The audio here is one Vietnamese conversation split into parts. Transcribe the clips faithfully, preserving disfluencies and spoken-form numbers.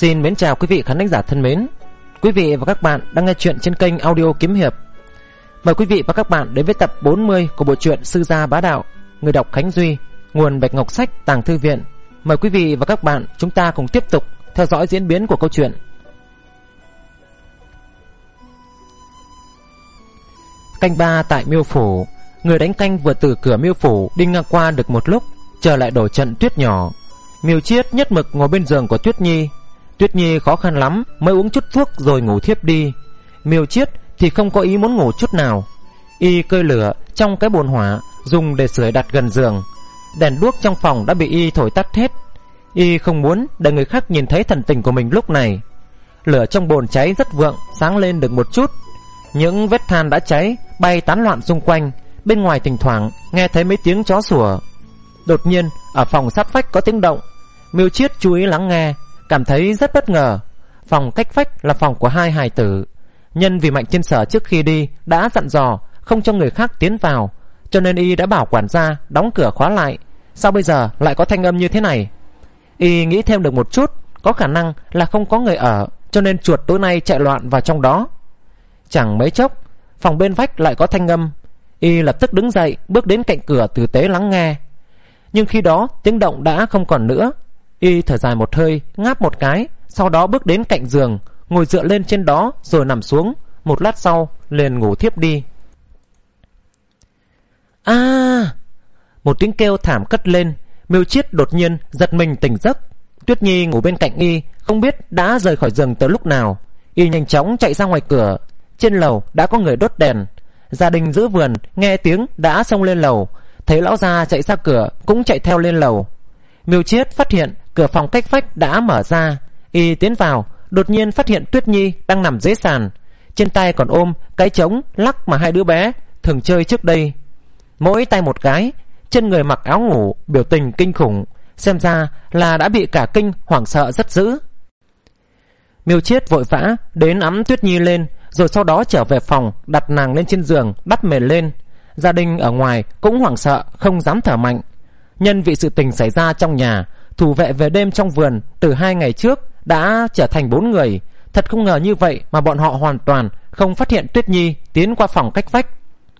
Xin mến chào quý vị khán thính giả thân mến. Quý vị và các bạn đang nghe chuyện trên kênh audio Kiếm Hiệp. Mời quý vị và các bạn đến với tập bốn mươi của bộ truyện Sư Gia Bá Đạo. Người đọc Khánh Duy, nguồn Bạch Ngọc Sách, Tàng Thư Viện. Mời quý vị và các bạn chúng ta cùng tiếp tục theo dõi diễn biến của câu chuyện. Canh ba tại Miêu Phủ. Người đánh canh vừa từ cửa Miêu Phủ đi ngang qua được một lúc, trở lại đổ trận tuyết nhỏ. Miêu Chiết nhất mực ngồi bên giường của Tuyết Nhi. Tuyết Nhi khó khăn lắm mới uống chút thuốc rồi ngủ thiếp đi. Miêu Chiết thì không có ý muốn ngủ chút nào. Y cơi lửa trong cái bồn hỏa dùng để sưởi đặt gần giường. Đèn đuốc trong phòng đã bị y thổi tắt hết. Y không muốn để người khác nhìn thấy thần tình của mình lúc này. Lửa trong bồn cháy rất vượng, sáng lên được một chút. Những vết than đã cháy bay tán loạn xung quanh. Bên ngoài thỉnh thoảng nghe thấy mấy tiếng chó sủa. Đột nhiên ở phòng sát vách có tiếng động. Miêu Chiết chú ý lắng nghe, cảm thấy rất bất ngờ. Phòng cách vách là phòng của hai hài tử. Nhân vì Mạnh Thiên Sở trước khi đi đã dặn dò không cho người khác tiến vào, cho nên y đã bảo quản gia đóng cửa khóa lại. Sao bây giờ lại có thanh âm như thế này? Y nghĩ thêm được một chút, có khả năng là không có người ở, cho nên chuột tối nay chạy loạn vào trong đó. Chẳng mấy chốc phòng bên vách lại có thanh âm. Y lập tức đứng dậy, bước đến cạnh cửa tử tế lắng nghe. Nhưng khi đó tiếng động đã không còn nữa. Y thở dài một hơi, ngáp một cái, sau đó bước đến cạnh giường, ngồi dựa lên trên đó rồi nằm xuống. Một lát sau liền ngủ thiếp đi. A! À, một tiếng kêu thảm cất lên. Miêu Chiết đột nhiên giật mình tỉnh giấc. Tuyết Nhi ngủ bên cạnh y, không biết đã rời khỏi giường từ lúc nào. Y nhanh chóng chạy ra ngoài cửa. Trên lầu đã có người đốt đèn. Gia đình giữ vườn nghe tiếng đã xông lên lầu. Thấy lão gia chạy ra cửa cũng chạy theo lên lầu. Miêu Chiết phát hiện cửa phòng cách vách đã mở ra. Y tiến vào, đột nhiên phát hiện Tuyết Nhi đang nằm dưới sàn, trên tay còn ôm cái trống lắc mà hai đứa bé thường chơi trước đây. Mỗi tay một cái, trên người mặc áo ngủ, biểu tình kinh khủng, xem ra là đã bị cả kinh hoảng sợ rất dữ. Miêu Chiết vội vã đến ẵm Tuyết Nhi lên, rồi sau đó trở về phòng, đặt nàng lên trên giường, đắp mền lên. Gia đình ở ngoài cũng hoảng sợ, không dám thở mạnh. Nhân vì sự tình xảy ra trong nhà, thủ vệ về đêm trong vườn từ hai ngày trước đã trở thành bốn người. Thật không ngờ như vậy mà bọn họ hoàn toàn không phát hiện Tuyết Nhi tiến qua phòng cách vách.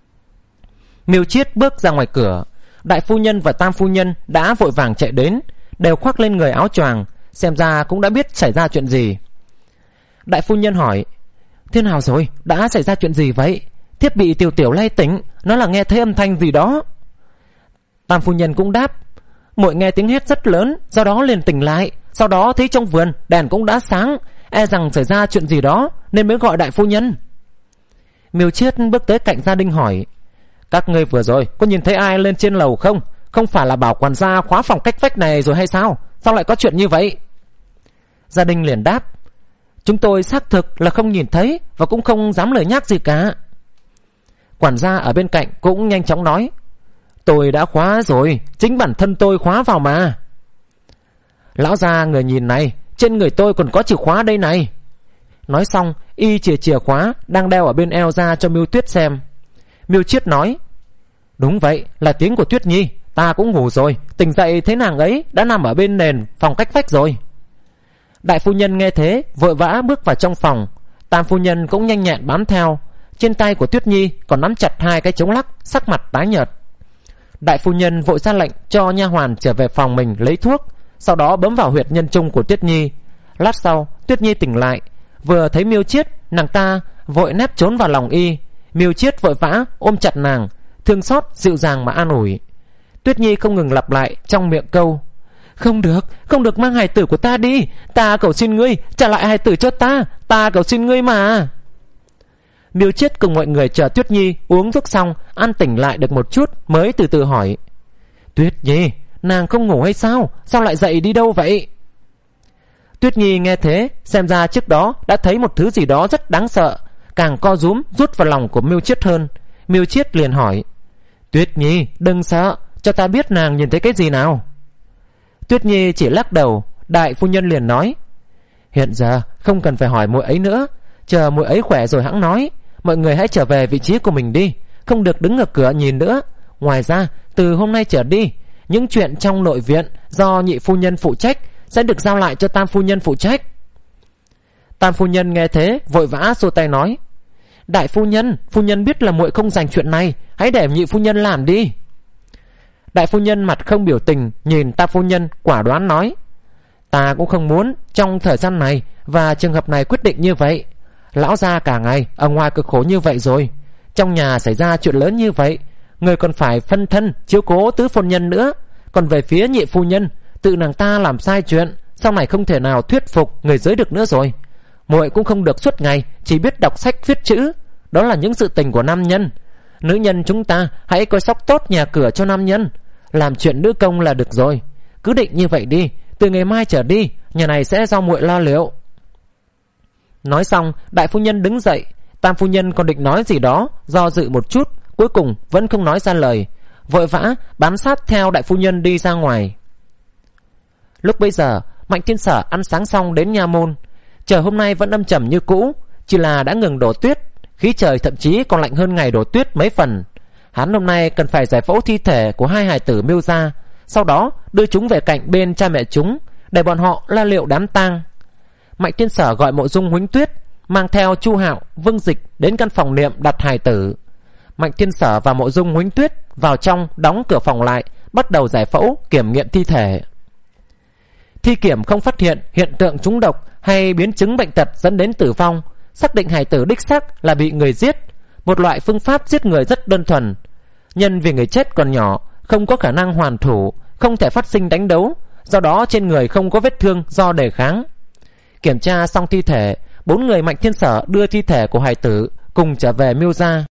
Miêu Chiết bước ra ngoài cửa. Đại phu nhân và tam phu nhân đã vội vàng chạy đến, đều khoác lên người áo choàng, xem ra cũng đã biết xảy ra chuyện gì. Đại phu nhân hỏi: thế nào rồi, đã xảy ra chuyện gì vậy? Thiếp bị Tiểu Tiểu lay tỉnh, nó là nghe thấy âm thanh gì đó. Tam phu nhân cũng đáp: muội nghe tiếng hét rất lớn, do đó liền tỉnh lại. Sau đó thấy trong vườn đèn cũng đã sáng, e rằng xảy ra chuyện gì đó nên mới gọi đại phu nhân. Miêu Chiết bước tới cạnh gia đình hỏi: các ngươi vừa rồi có nhìn thấy ai lên trên lầu không? Không phải là bảo quản gia khóa phòng cách vách này rồi hay sao? Sao lại có chuyện như vậy? Gia đình liền đáp: chúng tôi xác thực là không nhìn thấy và cũng không dám lời nhắc gì cả. Quản gia ở bên cạnh cũng nhanh chóng nói: tôi đã khóa rồi, chính bản thân tôi khóa vào mà. Lão gia, người nhìn này, trên người tôi còn có chìa khóa đây này. Nói xong y chìa chìa khóa đang đeo ở bên eo ra cho Miêu Tuyết xem. Miêu Chiết nói: đúng vậy, là tiếng của Tuyết Nhi, ta cũng ngủ rồi, tỉnh dậy thấy nàng ấy đã nằm ở bên nền phòng cách vách rồi. Đại phu nhân nghe thế vội vã bước vào trong phòng. Tam phu nhân cũng nhanh nhẹn bám theo. Trên tay của Tuyết Nhi còn nắm chặt hai cái trống lắc, sắc mặt tái nhợt. Đại phu nhân vội ra lệnh cho nha hoàn trở về phòng mình lấy thuốc, sau đó bấm vào huyệt nhân trung của Tuyết Nhi. Lát sau Tuyết Nhi tỉnh lại, vừa thấy Miêu Chiết, nàng ta vội nép trốn vào lòng y. Miêu Chiết vội vã ôm chặt nàng, thương xót dịu dàng mà an ủi. Tuyết Nhi không ngừng lặp lại trong miệng câu: không được, không được mang hài tử của ta đi, ta cầu xin ngươi trả lại hài tử cho ta, ta cầu xin ngươi mà. Miêu Chiết cùng mọi người chờ Tuyết Nhi uống thuốc xong, an tỉnh lại được một chút mới từ từ hỏi: Tuyết Nhi, nàng không ngủ hay sao? Sao lại dậy đi đâu vậy? Tuyết Nhi nghe thế, xem ra trước đó đã thấy một thứ gì đó rất đáng sợ, càng co rúm rút vào lòng của Miêu Chiết hơn. Miêu Chiết liền hỏi: Tuyết Nhi, đừng sợ, cho ta biết nàng nhìn thấy cái gì nào. Tuyết Nhi chỉ lắc đầu. Đại phu nhân liền nói: hiện giờ không cần phải hỏi muội ấy nữa, chờ muội ấy khỏe rồi hẵng nói. Mọi người hãy trở về vị trí của mình đi, không được đứng ở cửa nhìn nữa. Ngoài ra từ hôm nay trở đi, những chuyện trong nội viện do nhị phu nhân phụ trách sẽ được giao lại cho tam phu nhân phụ trách. Tam phu nhân nghe thế vội vã xua tay nói: Đại phu nhân, phu nhân biết là muội không dành chuyện này, hãy để nhị phu nhân làm đi. Đại phu nhân mặt không biểu tình nhìn Tam phu nhân, quả đoán nói: Ta cũng không muốn trong thời gian này và trường hợp này quyết định như vậy. Lão gia cả ngày ở ngoài cực khổ như vậy rồi, trong nhà xảy ra chuyện lớn như vậy, người còn phải phân thân chiếu cố tứ phu nhân nữa. Còn về phía nhị phu nhân, tự nàng ta làm sai chuyện, sau này không thể nào thuyết phục người dưới được nữa rồi. Muội cũng không được suốt ngày chỉ biết đọc sách viết chữ, đó là những sự tình của nam nhân. Nữ nhân chúng ta hãy coi sóc tốt nhà cửa cho nam nhân, làm chuyện nữ công là được rồi. Cứ định như vậy đi, từ ngày mai trở đi, nhà này sẽ do muội lo liệu. Nói xong, đại phu nhân đứng dậy. Tam phu nhân còn định nói gì đó, do dự một chút, cuối cùng vẫn không nói ra lời, vội vã bám sát theo đại phu nhân đi ra ngoài. Lúc bấy giờ, Mạnh Thiên Sở ăn sáng xong đến nha môn. Trời hôm nay vẫn âm trầm như cũ, chỉ là đã ngừng đổ tuyết, khí trời thậm chí còn lạnh hơn ngày đổ tuyết mấy phần. Hắn hôm nay cần phải giải phẫu thi thể của hai hài tử Miêu gia, sau đó đưa chúng về cạnh bên cha mẹ chúng, để bọn họ lo liệu đám tang. Mạnh Thiên Sở gọi Mộ Dung Huánh Tuyết mang theo Chu Hạo, Vương Dịch đến căn phòng niệm đặt hài tử. Mạnh Thiên Sở và Mộ Dung Huánh Tuyết vào trong, đóng cửa phòng lại, bắt đầu giải phẫu kiểm nghiệm thi thể. Thi kiểm không phát hiện hiện tượng trúng độc hay biến chứng bệnh tật dẫn đến tử vong, xác định hài tử đích xác là bị người giết, một loại phương pháp giết người rất đơn thuần. Nhân vì người chết còn nhỏ, không có khả năng hoàn thủ, không thể phát sinh đánh đấu, do đó trên người không có vết thương do đề kháng. Kiểm tra xong thi thể, bốn người Mạnh Thiên Sở đưa thi thể của hài tử cùng trở về Miêu gia.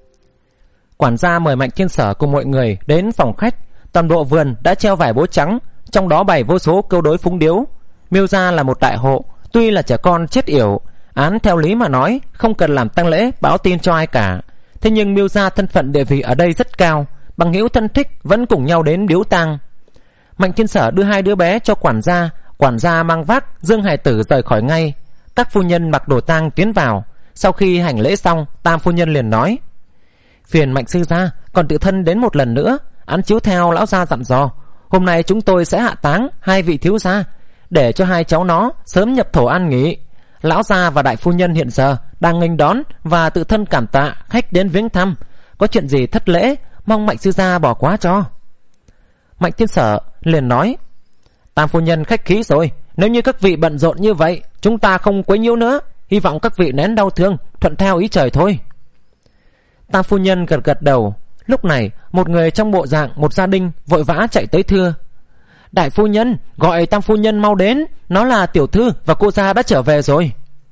Quản gia mời Mạnh Thiên Sở cùng mọi người đến phòng khách. Toàn bộ vườn đã treo vải bố trắng, trong đó bày vô số câu đối phúng điếu. Miêu gia là một đại hộ, tuy là trẻ con chết yểu, án theo lý mà nói không cần làm tang lễ báo tin cho ai cả. Thế nhưng Miêu gia thân phận địa vị ở đây rất cao, bằng hữu thân thích vẫn cùng nhau đến biếu tang. Mạnh Thiên Sở đưa hai đứa bé cho quản gia, quản gia mang vác dương hài tử rời khỏi ngay. Các phu nhân mặc đồ tang tiến vào. Sau khi hành lễ xong, Tam phu nhân liền nói: Phiền Mạnh sư gia còn tự thân đến một lần nữa, án chiếu theo lão gia dặn dò, hôm nay chúng tôi sẽ hạ táng hai vị thiếu gia, để cho hai cháu nó sớm nhập thổ an nghỉ. Lão gia và đại phu nhân hiện giờ đang nghênh đón và tự thân cảm tạ khách đến viếng thăm, có chuyện gì thất lễ mong Mạnh sư gia bỏ qua cho. Mạnh Thiên Sở liền nói: Tam phu nhân khách khí rồi, nếu như các vị bận rộn như vậy, chúng ta không quấy nhiễu nữa, hy vọng các vị nén đau thương, thuận theo ý trời thôi. Tam phu nhân gật gật đầu. Lúc này một người trong bộ dạng một gia đình vội vã chạy tới thưa: Đại phu nhân, gọi Tam phu nhân mau đến, nó là tiểu thư và cô gia đã trở về rồi.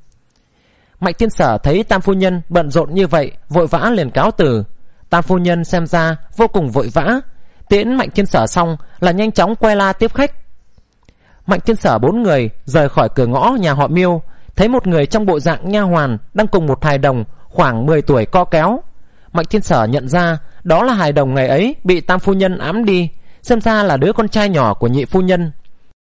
Mạnh Thiên Sở thấy Tam phu nhân bận rộn như vậy, vội vã liền cáo từ. Tam phu nhân xem ra vô cùng vội vã, tiễn Mạnh Thiên Sở xong là nhanh chóng quay la tiếp khách. Mạnh Thiên Sở bốn người rời khỏi cửa ngõ nhà họ Miêu, thấy một người trong bộ dạng nha hoàn đang cùng một hài đồng khoảng mười tuổi co kéo. Mạnh Thiên Sở nhận ra đó là hài đồng ngày ấy bị Tam phu nhân ám đi, xem ra là đứa con trai nhỏ của nhị phu nhân.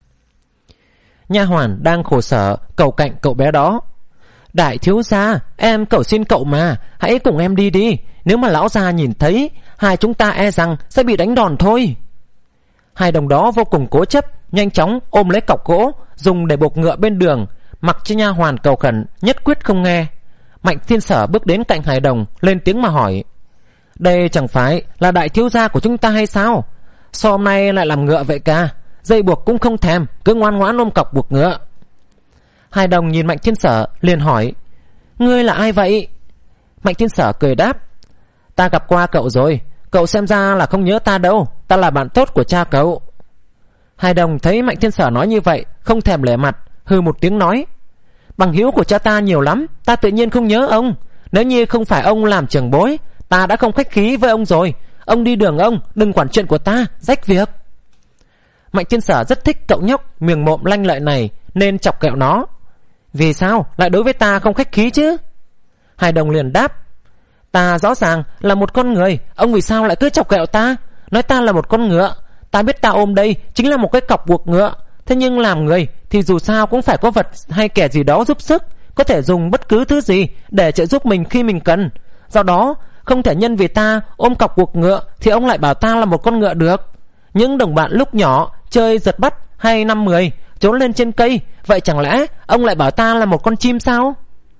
Nha hoàn đang khổ sở cầu cạnh cậu bé đó: Đại thiếu gia, em cầu xin cậu mà, hãy cùng em đi đi, nếu mà lão gia nhìn thấy, hai chúng ta e rằng sẽ bị đánh đòn thôi. Hai đồng đó vô cùng cố chấp, nhanh chóng ôm lấy cọc gỗ dùng để buộc ngựa bên đường, mặc cho nha hoàn cầu khẩn nhất quyết không nghe. Mạnh Thiên Sở bước đến cạnh hài đồng, lên tiếng mà hỏi: Đây chẳng phải là đại thiếu gia của chúng ta hay sao? Sao hôm nay lại làm ngựa vậy ca? Dây buộc cũng không thèm, cứ ngoan ngoãn ôm cọc buộc ngựa. Hài đồng nhìn Mạnh Thiên Sở liền hỏi: Ngươi là ai vậy? Mạnh Thiên Sở cười đáp: Ta gặp qua cậu rồi, cậu xem ra là không nhớ ta đâu, ta là bạn tốt của cha cậu. Hài đồng thấy Mạnh Thiên Sở nói như vậy, không thèm lẻ mặt, hừ một tiếng nói: Bằng hữu của cha ta nhiều lắm, ta tự nhiên không nhớ ông. Nếu như không phải ông làm trưởng bối, ta đã không khách khí với ông rồi. Ông đi đường ông, đừng quản chuyện của ta, rách việc. Mạnh Thiên Sở rất thích cậu nhóc miệng mộm lanh lợi này, nên chọc kẹo nó: Vì sao lại đối với ta không khách khí chứ? Hài đồng liền đáp: Ta rõ ràng là một con người, ông vì sao lại cứ chọc kẹo ta? Nói ta là một con ngựa, ta biết ta ôm đây chính là một cái cọc buộc ngựa. Thế nhưng làm người thì dù sao cũng phải có vật hay kẻ gì đó giúp sức, có thể dùng bất cứ thứ gì để trợ giúp mình khi mình cần. Do đó không thể nhân vì ta ôm cọc buộc ngựa thì ông lại bảo ta là một con ngựa được. Những đồng bạn lúc nhỏ chơi giật bắt hay năm mười trốn lên trên cây. Vậy chẳng lẽ ông lại bảo ta là một con chim sao?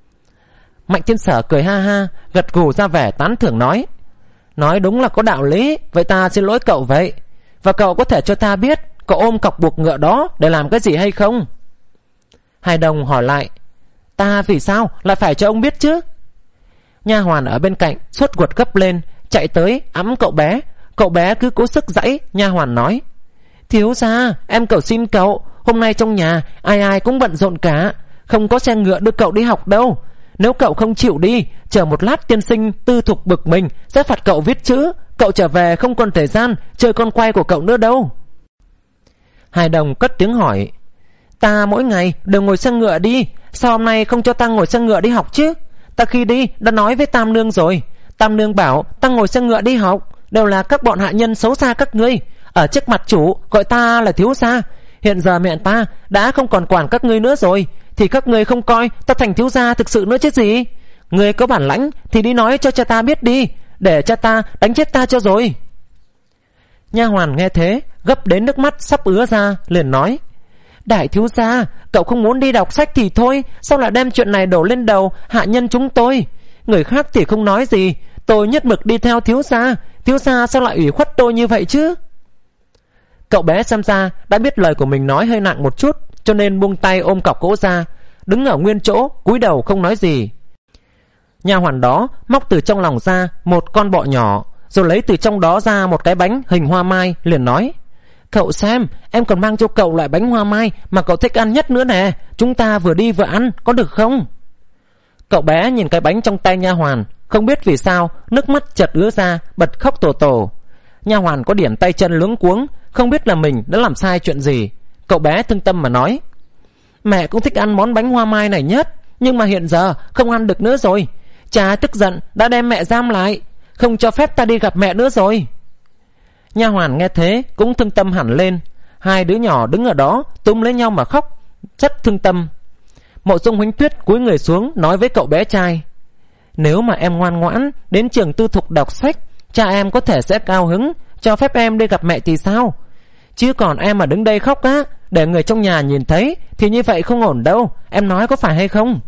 Mạnh Thiên Sở cười ha ha, gật gù ra vẻ tán thưởng nói: Nói đúng là có đạo lý. Vậy ta xin lỗi cậu vậy. Và cậu có thể cho ta biết cậu ôm cọc buộc ngựa đó để làm cái gì hay không? Hải Đồng hỏi lại: Ta vì sao lại phải cho ông biết chứ? Nha hoàn ở bên cạnh sốt ruột gấp lên, chạy tới ẵm cậu bé. Cậu bé cứ cố sức giãy. Nha hoàn nói: Thiếu gia, em cầu xin cậu, hôm nay trong nhà ai ai cũng bận rộn cả, không có xe ngựa đưa cậu đi học đâu. Nếu cậu không chịu đi, chờ một lát tiên sinh Tư Thục bực mình sẽ phạt cậu viết chữ. Cậu trở về không còn thời gian chơi con quay của cậu nữa đâu. Hải Đồng cất tiếng hỏi: Ta mỗi ngày đều ngồi xe ngựa đi, sao hôm nay không cho ta ngồi xe ngựa đi học chứ? Ta khi đi đã nói với Tam Nương rồi. Tam Nương bảo ta ngồi xe ngựa đi học. Đều là các bọn hạ nhân xấu xa các ngươi, ở trước mặt chủ gọi ta là thiếu gia. Hiện giờ mẹ ta đã không còn quản các ngươi nữa rồi, thì các ngươi không coi ta thành thiếu gia thực sự nữa chứ gì. Ngươi có bản lãnh thì đi nói cho cha ta biết đi, để cha ta đánh chết ta cho rồi. Nha hoàn nghe thế gấp đến nước mắt sắp ứa ra, liền nói: Đại thiếu gia, cậu không muốn đi đọc sách thì thôi, sao lại đem chuyện này đổ lên đầu hạ nhân chúng tôi? Người khác thì không nói gì, tôi nhất mực đi theo thiếu gia, thiếu gia sao lại ủy khuất tôi như vậy chứ? Cậu bé xem ra đã biết lời của mình nói hơi nặng một chút, cho nên buông tay ôm cọc gỗ ra, đứng ở nguyên chỗ cúi đầu không nói gì. Nha hoàn đó móc từ trong lòng ra một con bọ nhỏ, rồi lấy từ trong đó ra một cái bánh hình hoa mai, liền nói: Cậu xem, em còn mang cho cậu loại bánh hoa mai mà cậu thích ăn nhất nữa nè, chúng ta vừa đi vừa ăn, có được không? Cậu bé nhìn cái bánh trong tay nha hoàn, không biết vì sao nước mắt chợt ứa ra, bật khóc tổ tổ. Nha hoàn có điểm tay chân luống cuống, không biết là mình đã làm sai chuyện gì. Cậu bé thương tâm mà nói: Mẹ cũng thích ăn món bánh hoa mai này nhất, nhưng mà hiện giờ không ăn được nữa rồi. Cha tức giận đã đem mẹ giam lại, không cho phép ta đi gặp mẹ nữa rồi. Nha hoàn nghe thế cũng thương tâm hẳn lên. Hai đứa nhỏ đứng ở đó túm lấy nhau mà khóc, rất thương tâm. Mộ Dung Huỳnh Tuyết cúi người xuống nói với cậu bé trai: Nếu mà em ngoan ngoãn đến trường tư thục đọc sách, cha em có thể sẽ cao hứng cho phép em đi gặp mẹ thì sao? Chứ còn em mà đứng đây khóc á, để người trong nhà nhìn thấy thì như vậy không ổn đâu, em nói có phải hay không?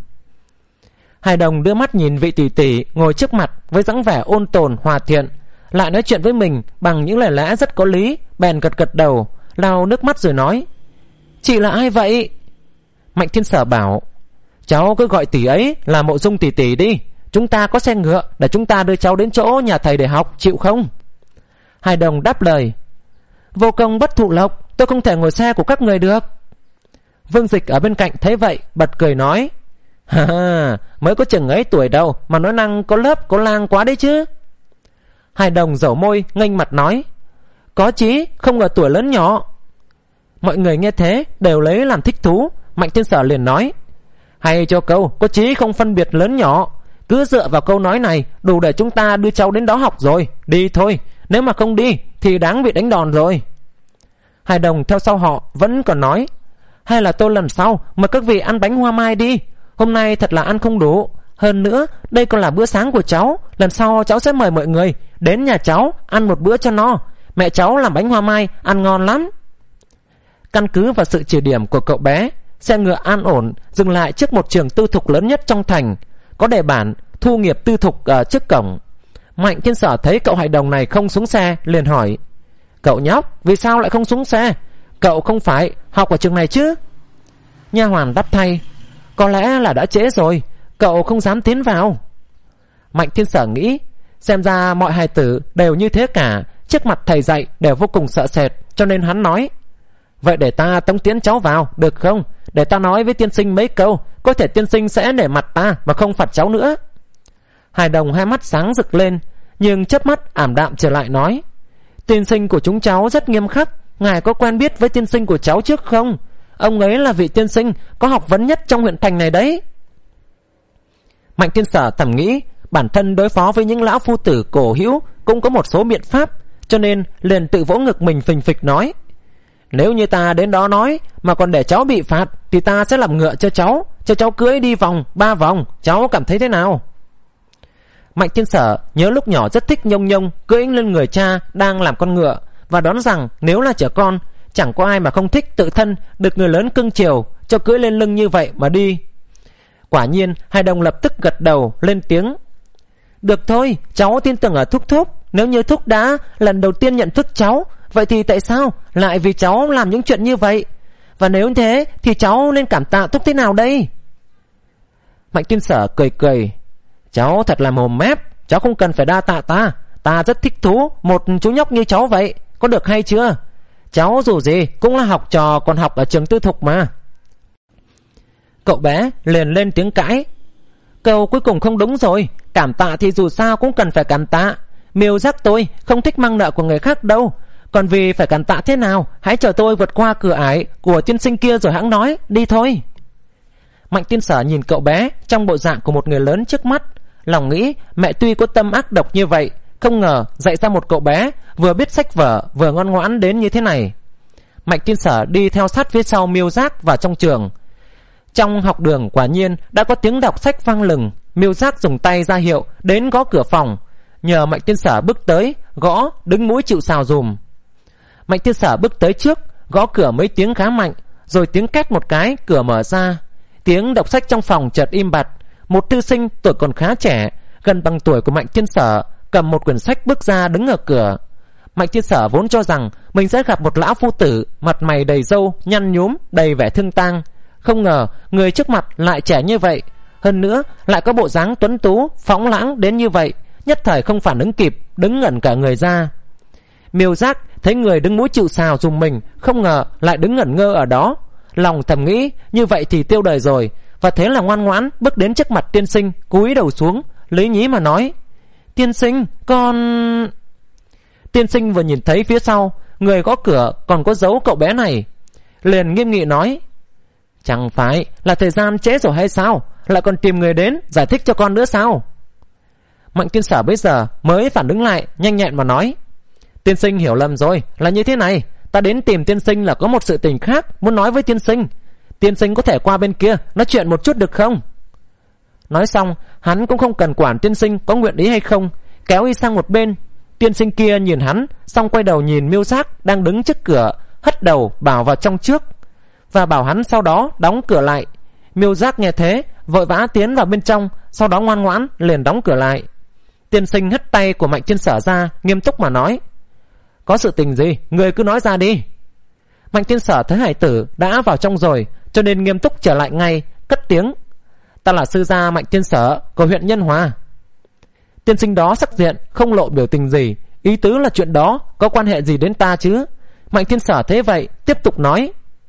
Hải Đồng đưa mắt nhìn vị tỷ tỷ ngồi trước mặt với dáng vẻ ôn tồn hòa thiện, lại nói chuyện với mình bằng những lời lẽ rất có lý, bèn gật gật đầu, lau nước mắt rồi nói: Chị là ai vậy? Mạnh Thiên Sở bảo: Cháu cứ gọi tỷ ấy là Mộ Dung tỷ tỷ đi, chúng ta có xe ngựa để chúng ta đưa cháu đến chỗ nhà thầy để học, chịu không? Hải Đồng đáp lời: Vô công bất thụ lộc, tôi không thể ngồi xe của các người được. Vương Dịch ở bên cạnh thấy vậy bật cười nói: Ha ha, mới có chừng ấy tuổi đâu mà nói năng có lớp có lang quá đấy chứ. Hải Đồng dẩu môi nghênh mặt nói: Có chí, không ngờ tuổi lớn nhỏ. Mọi người nghe thế đều lấy làm thích thú. Mạnh Thiên Sở liền nói: Hay cho câu có chí không phân biệt lớn nhỏ. Cứ dựa vào câu nói này đủ để chúng ta đưa cháu đến đó học rồi. Đi thôi, nếu mà không đi thì đáng bị đánh đòn rồi. Hải Đồng theo sau họ vẫn còn nói: Hay là tôi lần sau mời các vị ăn bánh hoa mai đi, hôm nay thật là ăn không đủ. Hơn nữa đây còn là bữa sáng của cháu, lần sau cháu sẽ mời mọi người đến nhà cháu ăn một bữa cho no. Mẹ cháu làm bánh hoa mai ăn ngon lắm. Căn cứ vào sự chỉ điểm của cậu bé, xe ngựa an ổn dừng lại trước một trường tư thục lớn nhất trong thành, có đề bản thu nghiệp tư thục ở trước cổng. Mạnh Thiên Sở thấy cậu Hải Đồng này không xuống xe, liền hỏi: Cậu nhóc, vì sao lại không xuống xe? Cậu không phải học ở trường này chứ? Nha hoàn đáp thay: Có lẽ là đã trễ rồi, cậu không dám tiến vào. Mạnh Thiên Sở nghĩ, xem ra mọi hài tử đều như thế cả, trước mặt thầy dạy đều vô cùng sợ sệt, cho nên hắn nói: Vậy để ta tống tiến cháu vào, được không? Để ta nói với tiên sinh mấy câu, có thể tiên sinh sẽ để mặt ta mà không phạt cháu nữa. Hải Đồng hai mắt sáng rực lên, nhưng chớp mắt ảm đạm trở lại nói: Tiên sinh của chúng cháu rất nghiêm khắc, ngài có quen biết với tiên sinh của cháu trước không? Ông ấy là vị tiên sinh có học vấn nhất trong huyện thành này đấy. Mạnh Thiên Sở thầm nghĩ bản thân đối phó với những lão phu tử cổ hữu cũng có một số biện pháp, cho nên liền tự vỗ ngực mình phình phịch nói: Nếu như ta đến đó nói mà còn để cháu bị phạt thì ta sẽ làm ngựa cho cháu, cho cháu cưỡi đi vòng ba vòng, cháu cảm thấy thế nào? Mạnh Thiên Sở nhớ lúc nhỏ rất thích nhông nhông cưỡi lên người cha đang làm con ngựa, và đoán rằng nếu là trẻ con Chẳng có ai mà không thích tự thân được người lớn cưng chiều, cho cưỡi lên lưng như vậy mà đi. Quả nhiên hai đồng lập tức gật đầu lên tiếng. Được thôi, cháu tin tưởng ở Thúc Thúc. Nếu như Thúc đã lần đầu tiên nhận thức cháu, vậy thì tại sao lại vì cháu làm những chuyện như vậy? Và nếu thế thì cháu nên cảm tạ Thúc thế nào đây? Mạnh Tiên Sở cười cười. Cháu thật là mồm mép. Cháu không cần phải đa tạ ta. Ta rất thích thú một chú nhóc như cháu vậy. Có được hay chưa? Cháu dù gì cũng là học trò còn học ở trường tư thục mà. Cậu bé liền lên tiếng cãi. Câu cuối cùng không đúng rồi. Cảm tạ thì dù sao cũng cần phải cảm tạ. Miêu giác tôi không thích mang nợ của người khác đâu. Còn vì phải cảm tạ thế nào, hãy chờ tôi vượt qua cửa ải của tiên sinh kia rồi hãng nói. Đi thôi. Mạnh Tiên Sở nhìn cậu bé trong bộ dạng của một người lớn trước mắt, lòng nghĩ mẹ tuy có tâm ác độc như vậy, không ngờ dạy ra một cậu bé vừa biết sách vở vừa ngoan ngoãn đến như thế này. Mạnh Tiên Sở đi theo sát phía sau Miêu Giác vào trong trường. Trong học đường quả nhiên đã có tiếng đọc sách vang lừng. Miêu Giác dùng tay ra hiệu đến gõ cửa phòng, nhờ Mạnh Tiên Sở bước tới gõ, đứng mũi chịu sào dùm. Mạnh Tiên Sở bước tới trước, gõ cửa mấy tiếng khá mạnh, rồi tiếng két một cái, cửa mở ra. Tiếng đọc sách trong phòng chợt im bặt. Một thư sinh tuổi còn khá trẻ, gần bằng tuổi của Mạnh Tiên Sở, cầm một quyển sách bước ra đứng ở cửa. Mạnh Tiên Sở vốn cho rằng mình sẽ gặp một lão phu tử, mặt mày đầy râu, nhăn nhúm, đầy vẻ thương tang. Không ngờ người trước mặt lại trẻ như vậy, hơn nữa lại có bộ dáng tuấn tú, phóng lãng đến như vậy, nhất thời không phản ứng kịp, đứng ngẩn cả người ra. Miêu Giác thấy người đứng mũi chịu sào dùng mình, không ngờ lại đứng ngẩn ngơ ở đó, lòng thầm nghĩ như vậy thì tiêu đời rồi, và thế là ngoan ngoãn bước đến trước mặt tiên sinh, cúi đầu xuống, lý nhí mà nói: Tiên sinh, con... Tiên sinh vừa nhìn thấy phía sau người gõ cửa còn có dấu cậu bé này, liền nghiêm nghị nói: Chẳng phải là thời gian trễ rồi hay sao, lại còn tìm người đến giải thích cho con nữa sao? Mạnh Tiên Sở bây giờ mới phản ứng lại, nhanh nhẹn mà nói: Tiên sinh hiểu lầm rồi, là như thế này, ta đến tìm tiên sinh là có một sự tình khác muốn nói với tiên sinh. Tiên sinh có thể qua bên kia nói chuyện một chút được không? Nói xong hắn cũng không cần quản tiên sinh có nguyện ý hay không, kéo y sang một bên. Tiên sinh kia nhìn hắn, xong quay đầu nhìn Miêu Giác đang đứng trước cửa, hất đầu bảo vào trong trước, và bảo hắn sau đó đóng cửa lại. Miêu Giác nghe thế vội vã tiến vào bên trong, sau đó ngoan ngoãn liền đóng cửa lại. Tiên sinh hất tay của Mạnh Tiên Sở ra, nghiêm túc mà nói: Có sự tình gì, người cứ nói ra đi. Mạnh Tiên Sở thấy hải tử đã vào trong rồi, cho nên nghiêm túc trở lại ngay, cất tiếng: Ta là sư gia Mạnh Tiên Sở của huyện Nhân Hòa. Tiên sinh đó sắc diện không lộ biểu tình gì, ý tứ là chuyện đó có quan hệ gì đến ta chứ? Mạnh Tiên Sở thế vậy tiếp tục nói: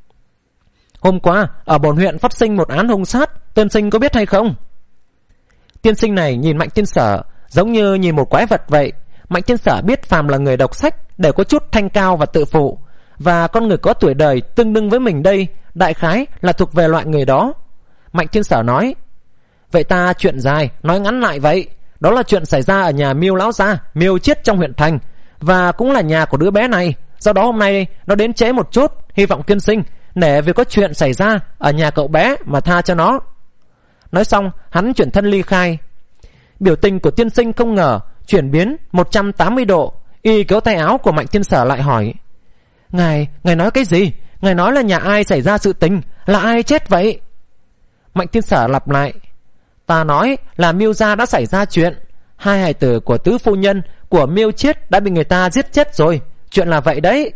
Hôm qua ở bổn huyện phát sinh một án hung sát, tiên sinh có biết hay không? Tiên sinh này nhìn Mạnh Tiên Sở giống như nhìn một quái vật vậy. Mạnh Tiên Sở biết phàm là người đọc sách đều có chút thanh cao và tự phụ, và con người có tuổi đời tương đương với mình đây đại khái là thuộc về loại người đó. Mạnh Tiên Sở nói: Vậy ta chuyện dài nói ngắn lại vậy. Đó là chuyện xảy ra ở nhà Miêu lão gia, Miêu Chiết trong huyện thành, và cũng là nhà của đứa bé này. Do đó hôm nay nó đến trễ một chút, hy vọng tiên sinh nể vì có chuyện xảy ra ở nhà cậu bé mà tha cho nó. Nói xong hắn chuyển thân ly khai. Biểu tình của tiên sinh không ngờ chuyển biến một trăm tám mươi độ. Y kéo tay áo của Mạnh Tiên Sở lại hỏi: Ngài, ngài nói cái gì? Ngài nói là nhà ai xảy ra sự tình, là ai chết vậy? Mạnh Tiên Sở lặp lại: Ta nói là Miêu gia đã xảy ra chuyện. Hai hài tử của tứ phu nhân của Miêu Chiết đã bị người ta giết chết rồi. Chuyện là vậy đấy.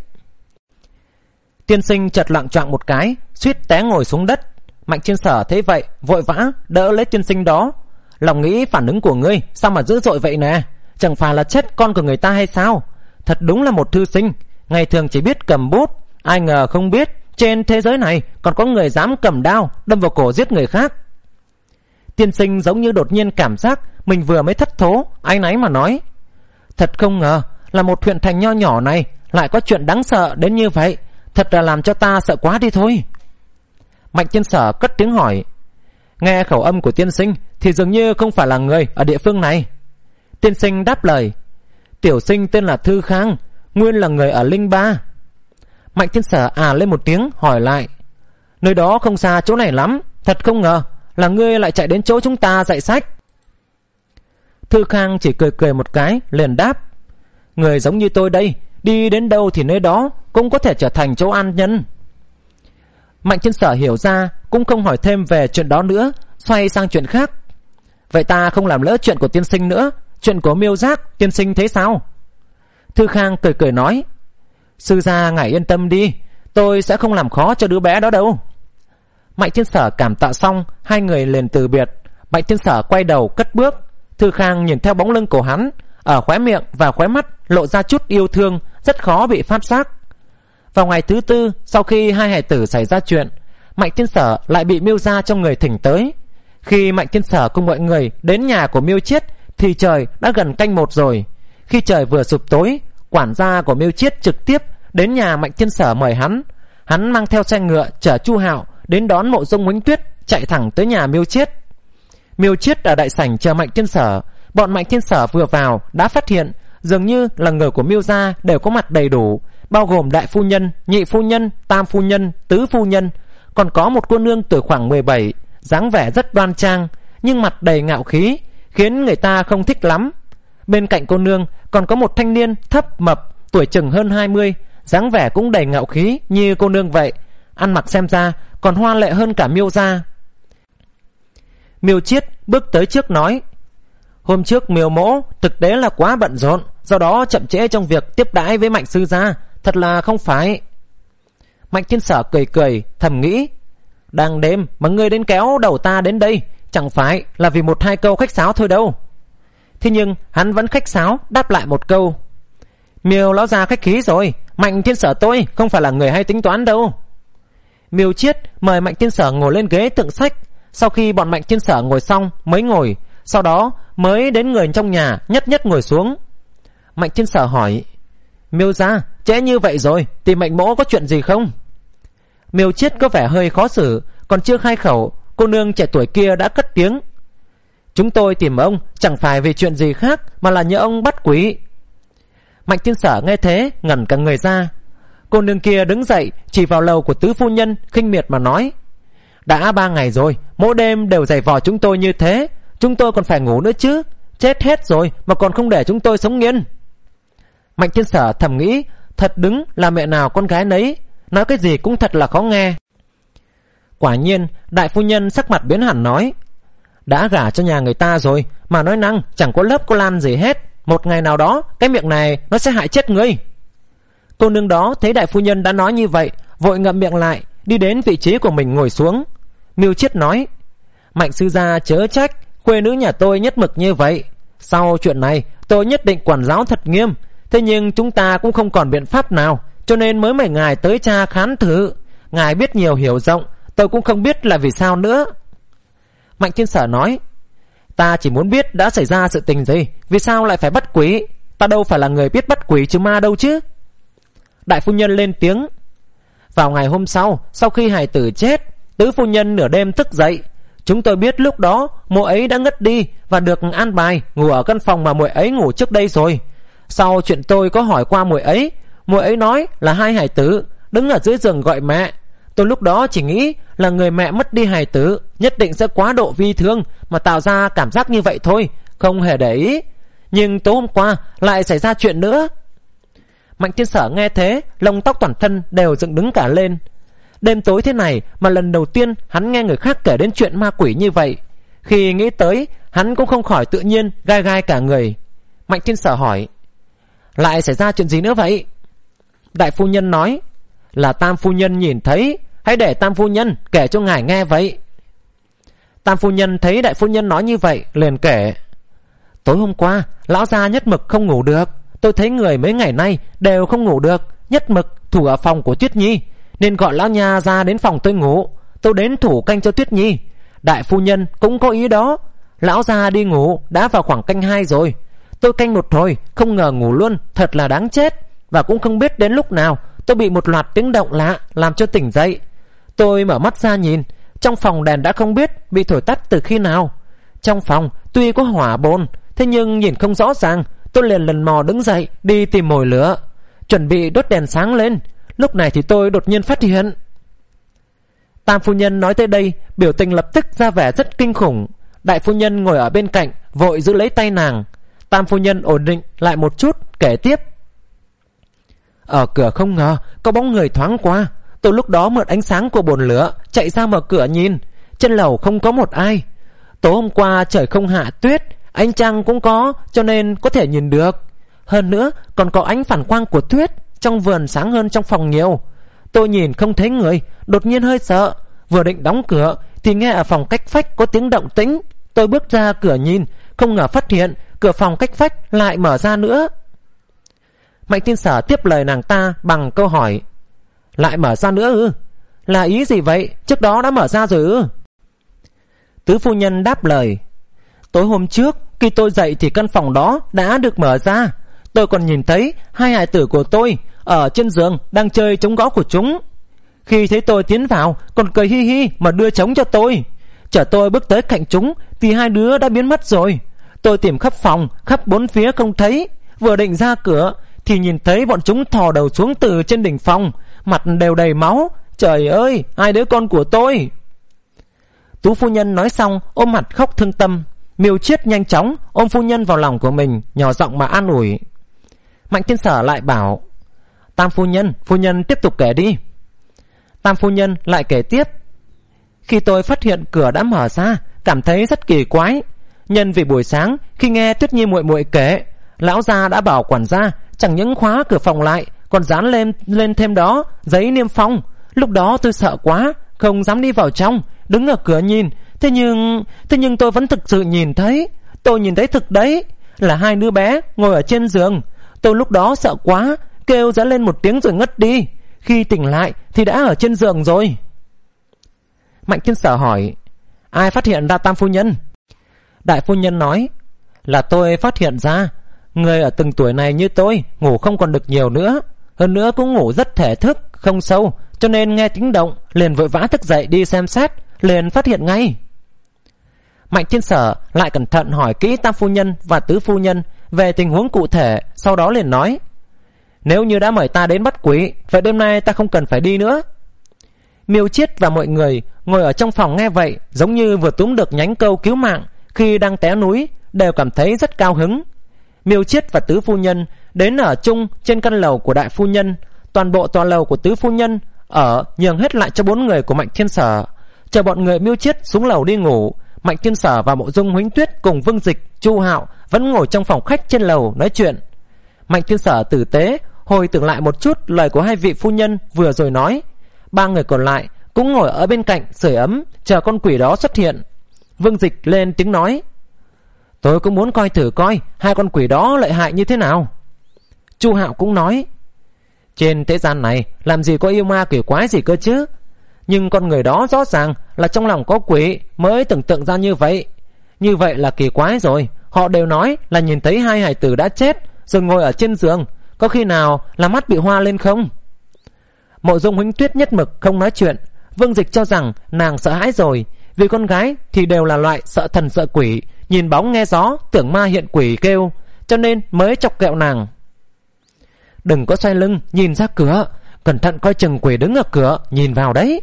Tiên sinh chợt loạng choạng một cái, suýt té ngồi xuống đất. Mạnh Tiên Sở thấy vậy vội vã đỡ lấy tiên sinh đó, lòng nghĩ phản ứng của ngươi sao mà dữ dội vậy nè, chẳng phải là chết con của người ta hay sao? Thật đúng là một thư sinh, ngày thường chỉ biết cầm bút, ai ngờ không biết trên thế giới này còn có người dám cầm đao đâm vào cổ giết người khác. Tiên sinh giống như đột nhiên cảm giác mình vừa mới thất thố, áy náy mà nói: Thật không ngờ là một huyện thành nho nhỏ này lại có chuyện đáng sợ đến như vậy, thật là làm cho ta sợ quá đi thôi. Mạnh Tiên Sở cất tiếng hỏi: Nghe khẩu âm của tiên sinh thì dường như không phải là người ở địa phương này. Tiên sinh đáp lời: Tiểu sinh tên là Thư Khang, nguyên là người ở Linh Ba. Mạnh Tiên Sở à lên một tiếng hỏi lại: Nơi đó không xa chỗ này lắm, thật không ngờ là ngươi lại chạy đến chỗ chúng ta dạy sách. Thư Khang chỉ cười cười một cái liền đáp: Người giống như tôi đây, đi đến đâu thì nơi đó, cũng có thể trở thành chỗ an nhân. Mạnh Thiên Sở hiểu ra, cũng không hỏi thêm về chuyện đó nữa, xoay sang chuyện khác. Vậy ta không làm lỡ chuyện của tiên sinh nữa. Chuyện của Miêu Giác tiên sinh thế sao? Thư Khang cười cười nói, sư gia ngài yên tâm đi, tôi sẽ không làm khó cho đứa bé đó đâu. Mạnh Thiên Sở cảm tạ xong, hai người liền từ biệt. Mạnh Thiên Sở quay đầu cất bước. Thư Khang nhìn theo bóng lưng của hắn, ở khóe miệng và khóe mắt lộ ra chút yêu thương, rất khó bị phát giác. Vào ngày thứ tư sau khi hai hài tử xảy ra chuyện, Mạnh Thiên Sở lại bị Miêu gia trong người thỉnh tới. Khi Mạnh Thiên Sở cùng mọi người đến nhà của Miêu Chiết thì trời đã gần canh một rồi. Khi trời vừa sụp tối, quản gia của Miêu Chiết trực tiếp đến nhà Mạnh Thiên Sở mời hắn. Hắn mang theo xe ngựa chở Chu Hạo đến đón Mộ Dung Ngoánh Tuyết, chạy thẳng tới nhà Miêu Chiết. Miêu Chiết ở đại sảnh chờ Mạnh Thiên Sở. Bọn Mạnh Thiên Sở vừa vào đã phát hiện dường như là người của Miêu gia đều có mặt đầy đủ, bao gồm đại phu nhân, nhị phu nhân, tam phu nhân, tứ phu nhân, còn có một cô nương tuổi khoảng mười bảy, dáng vẻ rất đoan trang nhưng mặt đầy ngạo khí, khiến người ta không thích lắm. Bên cạnh cô nương còn có một thanh niên thấp mập, tuổi chừng hơn hai mươi, dáng vẻ cũng đầy ngạo khí như cô nương vậy, ăn mặc xem ra còn hoa lệ hơn cả Miêu gia. Miêu Chiết bước tới trước nói, hôm trước Miêu mỗ thực tế là quá bận rộn, do đó chậm trễ trong việc tiếp đãi với Mạnh sư gia, thật là không phải. Mạnh Thiên Sở cười cười thầm nghĩ, đang đêm mà ngươi đến kéo đầu ta đến đây, chẳng phải là vì một hai câu khách sáo thôi đâu. Thế nhưng hắn vẫn khách sáo đáp lại một câu, Miêu lão già khách khí rồi, Mạnh Thiên Sở tôi không phải là người hay tính toán đâu. Miêu Chiết mời Mạnh Thiên Sở ngồi lên ghế tượng sách. Sau khi bọn Mạnh Thiên Sở ngồi xong mới ngồi, sau đó mới đến người trong nhà nhất nhất ngồi xuống. Mạnh Thiên Sở hỏi, Miêu gia trễ như vậy rồi, tìm Mạnh mỗ có chuyện gì không? Miêu Chiết có vẻ hơi khó xử, còn chưa khai khẩu, cô nương trẻ tuổi kia đã cất tiếng, chúng tôi tìm ông chẳng phải vì chuyện gì khác, mà là nhờ ông bắt quỷ. Mạnh Thiên Sở nghe thế ngẩn cả người ra. Cô nương kia đứng dậy chỉ vào lầu của tứ phu nhân, khinh miệt mà nói, đã ba ngày rồi, mỗi đêm đều giày vò chúng tôi như thế, chúng tôi còn phải ngủ nữa chứ, chết hết rồi mà còn không để chúng tôi sống yên. Mạnh Thiên Sở thầm nghĩ, thật đứng là mẹ nào con gái nấy, nói cái gì cũng thật là khó nghe. Quả nhiên đại phu nhân sắc mặt biến hẳn nói, đã gả cho nhà người ta rồi mà nói năng chẳng có lớp có lan gì hết, một ngày nào đó cái miệng này nó sẽ hại chết ngươi. Cô nương đó thấy đại phu nhân đã nói như vậy, vội ngậm miệng lại, đi đến vị trí của mình ngồi xuống. Miêu Chiết nói, Mạnh sư gia chớ trách, khuê nữ nhà tôi nhất mực như vậy, sau chuyện này tôi nhất định quản giáo thật nghiêm. Thế nhưng chúng ta cũng không còn biện pháp nào, cho nên mới mời ngài tới tra khán thử. Ngài biết nhiều hiểu rộng, tôi cũng không biết là vì sao nữa. Mạnh Thiên Sở nói, ta chỉ muốn biết đã xảy ra sự tình gì, vì sao lại phải bắt quỷ, ta đâu phải là người biết bắt quỷ chứ ma đâu chứ. Đại phu nhân lên tiếng, vào ngày hôm sau, sau khi hài tử chết, tứ phu nhân nửa đêm thức dậy. Chúng tôi biết lúc đó muội ấy đã ngất đi và được an bài ngủ ở căn phòng mà muội ấy ngủ trước đây rồi. Sau chuyện tôi có hỏi qua muội ấy, muội ấy nói là hai hài tử đứng ở dưới giường gọi mẹ. Tôi lúc đó chỉ nghĩ là người mẹ mất đi hài tử nhất định sẽ quá độ vi thương mà tạo ra cảm giác như vậy thôi, không hề để ý. Nhưng tối hôm qua lại xảy ra chuyện nữa. Mạnh Thiên Sở nghe thế, lông tóc toàn thân đều dựng đứng cả lên. Đêm tối thế này mà lần đầu tiên hắn nghe người khác kể đến chuyện ma quỷ như vậy. Khi nghĩ tới, hắn cũng không khỏi tự nhiên gai gai cả người. Mạnh Thiên Sở hỏi, lại xảy ra chuyện gì nữa vậy? Đại phu nhân nói, là tam phu nhân nhìn thấy, hãy để tam phu nhân kể cho ngài nghe vậy. Tam phu nhân thấy đại phu nhân nói như vậy liền kể, tối hôm qua lão gia nhất mực không ngủ được, tôi thấy người mấy ngày nay đều không ngủ được, nhất mực thủ ở phòng của Tuyết Nhi, nên gọi lão nha ra đến phòng tôi ngủ. Tôi đến thủ canh cho Tuyết Nhi. Đại phu nhân cũng có ý đó. Lão gia đi ngủ đã vào khoảng canh hai rồi. Tôi canh một hồi không ngờ ngủ luôn, thật là đáng chết. Và cũng không biết đến lúc nào tôi bị một loạt tiếng động lạ làm cho tỉnh dậy. Tôi mở mắt ra nhìn, trong phòng đèn đã không biết bị thổi tắt từ khi nào. Trong phòng tuy có hỏa bồn, thế nhưng nhìn không rõ ràng. Tôi liền lần mò đứng dậy đi tìm mồi lửa, chuẩn bị đốt đèn sáng lên. Lúc này thì tôi đột nhiên phát hiện. Tam phu nhân nói tới đây, biểu tình lập tức ra vẻ rất kinh khủng. Đại phu nhân ngồi ở bên cạnh vội giữ lấy tay nàng. Tam phu nhân ổn định lại một chút, kể tiếp. Ở cửa không ngờ có bóng người thoáng qua. Tôi lúc đó mượn ánh sáng của bồn lửa chạy ra mở cửa nhìn. Trên lầu không có một ai. Tối hôm qua trời không hạ tuyết, ánh trăng cũng có, cho nên có thể nhìn được. Hơn nữa còn có ánh phản quang của tuyết. Trong vườn sáng hơn trong phòng nhiều. Tôi nhìn không thấy người, đột nhiên hơi sợ. Vừa định đóng cửa thì nghe ở phòng cách vách có tiếng động tĩnh. Tôi bước ra cửa nhìn, không ngờ phát hiện cửa phòng cách vách lại mở ra nữa. Mạnh Thiên Sở tiếp lời nàng ta bằng câu hỏi: lại mở ra nữa ư? Là ý gì vậy? Trước đó đã mở ra rồi ư? Tứ phu nhân đáp lời: tối hôm trước khi tôi dậy thì căn phòng đó đã được mở ra. Tôi còn nhìn thấy hai hài tử của tôi ở trên giường đang chơi trống gõ của chúng. Khi thấy tôi tiến vào còn cười hi hi mà đưa trống cho tôi. Chờ tôi bước tới cạnh chúng thì hai đứa đã biến mất rồi. Tôi tìm khắp phòng, khắp bốn phía không thấy. Vừa định ra cửa thì nhìn thấy bọn chúng thò đầu xuống từ trên đỉnh phòng, mặt đều đầy máu. Trời ơi, hai đứa con của tôi. Tú phu nhân nói xong ôm mặt khóc thương tâm. Miêu Chiết nhanh chóng ôm phu nhân vào lòng của mình, nhỏ giọng mà an ủi. Mạnh Thiên Sở lại bảo: Tam phu nhân, phu nhân tiếp tục kể đi. Tam phu nhân lại kể tiếp: khi tôi phát hiện cửa đã mở ra, cảm thấy rất kỳ quái. Nhân vì buổi sáng khi nghe Tuyết Nhi muội muội kể, lão gia đã bảo quản gia chẳng những khóa cửa phòng lại, còn dán lên lên thêm đó giấy niêm phong. Lúc đó tôi sợ quá, không dám đi vào trong, đứng ở cửa nhìn. Thế nhưng Thế nhưng tôi vẫn thực sự nhìn thấy. Tôi nhìn thấy thực đấy, là hai đứa bé ngồi ở trên giường. Tôi lúc đó sợ quá, kêu dã lên một tiếng rồi ngất đi. Khi tỉnh lại thì đã ở trên giường rồi. Mạnh Thiên Sở hỏi: ai phát hiện ra Tam phu nhân? Đại phu nhân nói: là tôi phát hiện ra. Người ở từng tuổi này như tôi ngủ không còn được nhiều nữa, hơn nữa cũng ngủ rất thể thức, không sâu, cho nên nghe tiếng động liền vội vã thức dậy đi xem xét, liền phát hiện ngay. Mạnh Thiên Sở lại cẩn thận hỏi kỹ Tam phu nhân và Tứ phu nhân về tình huống cụ thể, sau đó liền nói: nếu như đã mời ta đến bắt quỷ, vậy đêm nay ta không cần phải đi nữa. Miêu Chiết và mọi người ngồi ở trong phòng nghe vậy, giống như vừa túm được nhánh câu cứu mạng khi đang té núi, đều cảm thấy rất cao hứng. Miêu Chiết và Tứ phu nhân đến ở chung trên căn lầu của đại phu nhân. Toàn bộ tòa lầu của Tứ phu nhân ở nhường hết lại cho bốn người của Mạnh Thiên Sở. Chờ bọn người Miêu Chiết xuống lầu đi ngủ, Mạnh Thiên Sở và Mộ Dung Huánh Tuyết cùng Vương Dịch, Chu Hạo vẫn ngồi trong phòng khách trên lầu nói chuyện. Mạnh Thiên Sở tử tế hồi tưởng lại một chút lời của hai vị phu nhân vừa rồi nói. Ba người còn lại cũng ngồi ở bên cạnh sưởi ấm chờ con quỷ đó xuất hiện. Vương Dịch lên tiếng nói: tôi cũng muốn coi thử coi hai con quỷ đó lợi hại như thế nào. Chu Hạo cũng nói: trên thế gian này làm gì có yêu ma quỷ quái gì cơ chứ. Nhưng con người đó rõ ràng là trong lòng có quỷ mới tưởng tượng ra như vậy. Như vậy là kỳ quái rồi. Họ đều nói là nhìn thấy hai hài tử đã chết rồi ngồi ở trên giường, có khi nào là mắt bị hoa lên không? Mộ Dung Huánh Tuyết nhất mực không nói chuyện. Vương Dịch cho rằng nàng sợ hãi rồi, vì con gái thì đều là loại sợ thần sợ quỷ, nhìn bóng nghe gió tưởng ma hiện quỷ kêu, cho nên mới chọc ghẹo nàng. Đừng có xoay lưng nhìn ra cửa, cẩn thận coi chừng quỷ đứng ở cửa nhìn vào đấy.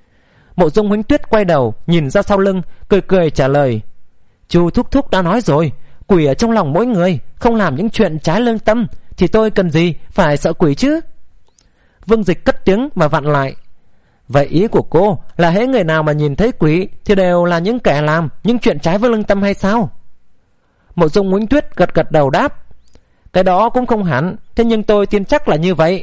Mộ Dung Huánh Tuyết quay đầu nhìn ra sau lưng, cười cười trả lời: Chu thúc thúc đã nói rồi, quỷ ở trong lòng mỗi người, không làm những chuyện trái lương tâm thì tôi cần gì phải sợ quỷ chứ. Vương Dịch cất tiếng mà vặn lại: vậy ý của cô là hễ người nào mà nhìn thấy quỷ thì đều là những kẻ làm những chuyện trái với lương tâm hay sao? Mộ Dung Huánh Tuyết gật gật đầu đáp: cái đó cũng không hẳn, thế nhưng tôi tin chắc là như vậy.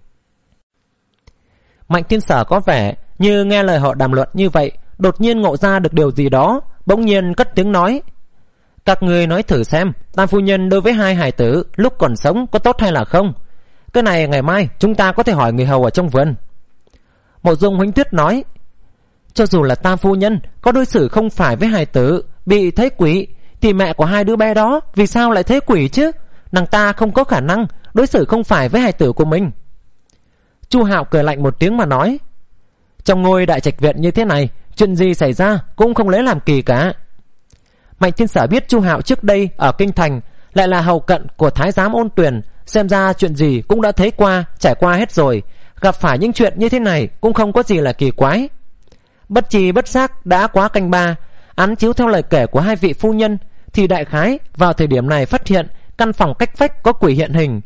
Mạnh Thiên Sở có vẻ như nghe lời họ đàm luận như vậy, đột nhiên ngộ ra được điều gì đó, bỗng nhiên cất tiếng nói: các người nói thử xem, Tam phu nhân đối với hai hài tử lúc còn sống có tốt hay là không? Cái này ngày mai chúng ta có thể hỏi người hầu ở trong vườn. Mộ Dung Huánh Tuyết nói: cho dù là Tam phu nhân có đối xử không phải với hài tử bị thấy quỷ, thì mẹ của hai đứa bé đó vì sao lại thấy quỷ chứ? Nàng ta không có khả năng đối xử không phải với hài tử của mình. Chu Hạo cười lạnh một tiếng mà nói: trong ngôi đại trạch viện như thế này, chuyện gì xảy ra cũng không lấy làm kỳ cả. Mạnh Thiên Sở biết Chu Hạo trước đây ở kinh thành lại là hầu cận của thái giám Ôn Tuyền, xem ra chuyện gì cũng đã thấy qua, trải qua hết rồi, gặp phải những chuyện như thế này cũng không có gì là kỳ quái. Bất chi bất giác đã quá canh ba, án chiếu theo lời kể của hai vị phu nhân thì đại khái vào thời điểm này phát hiện căn phòng cách vách có quỷ hiện hình.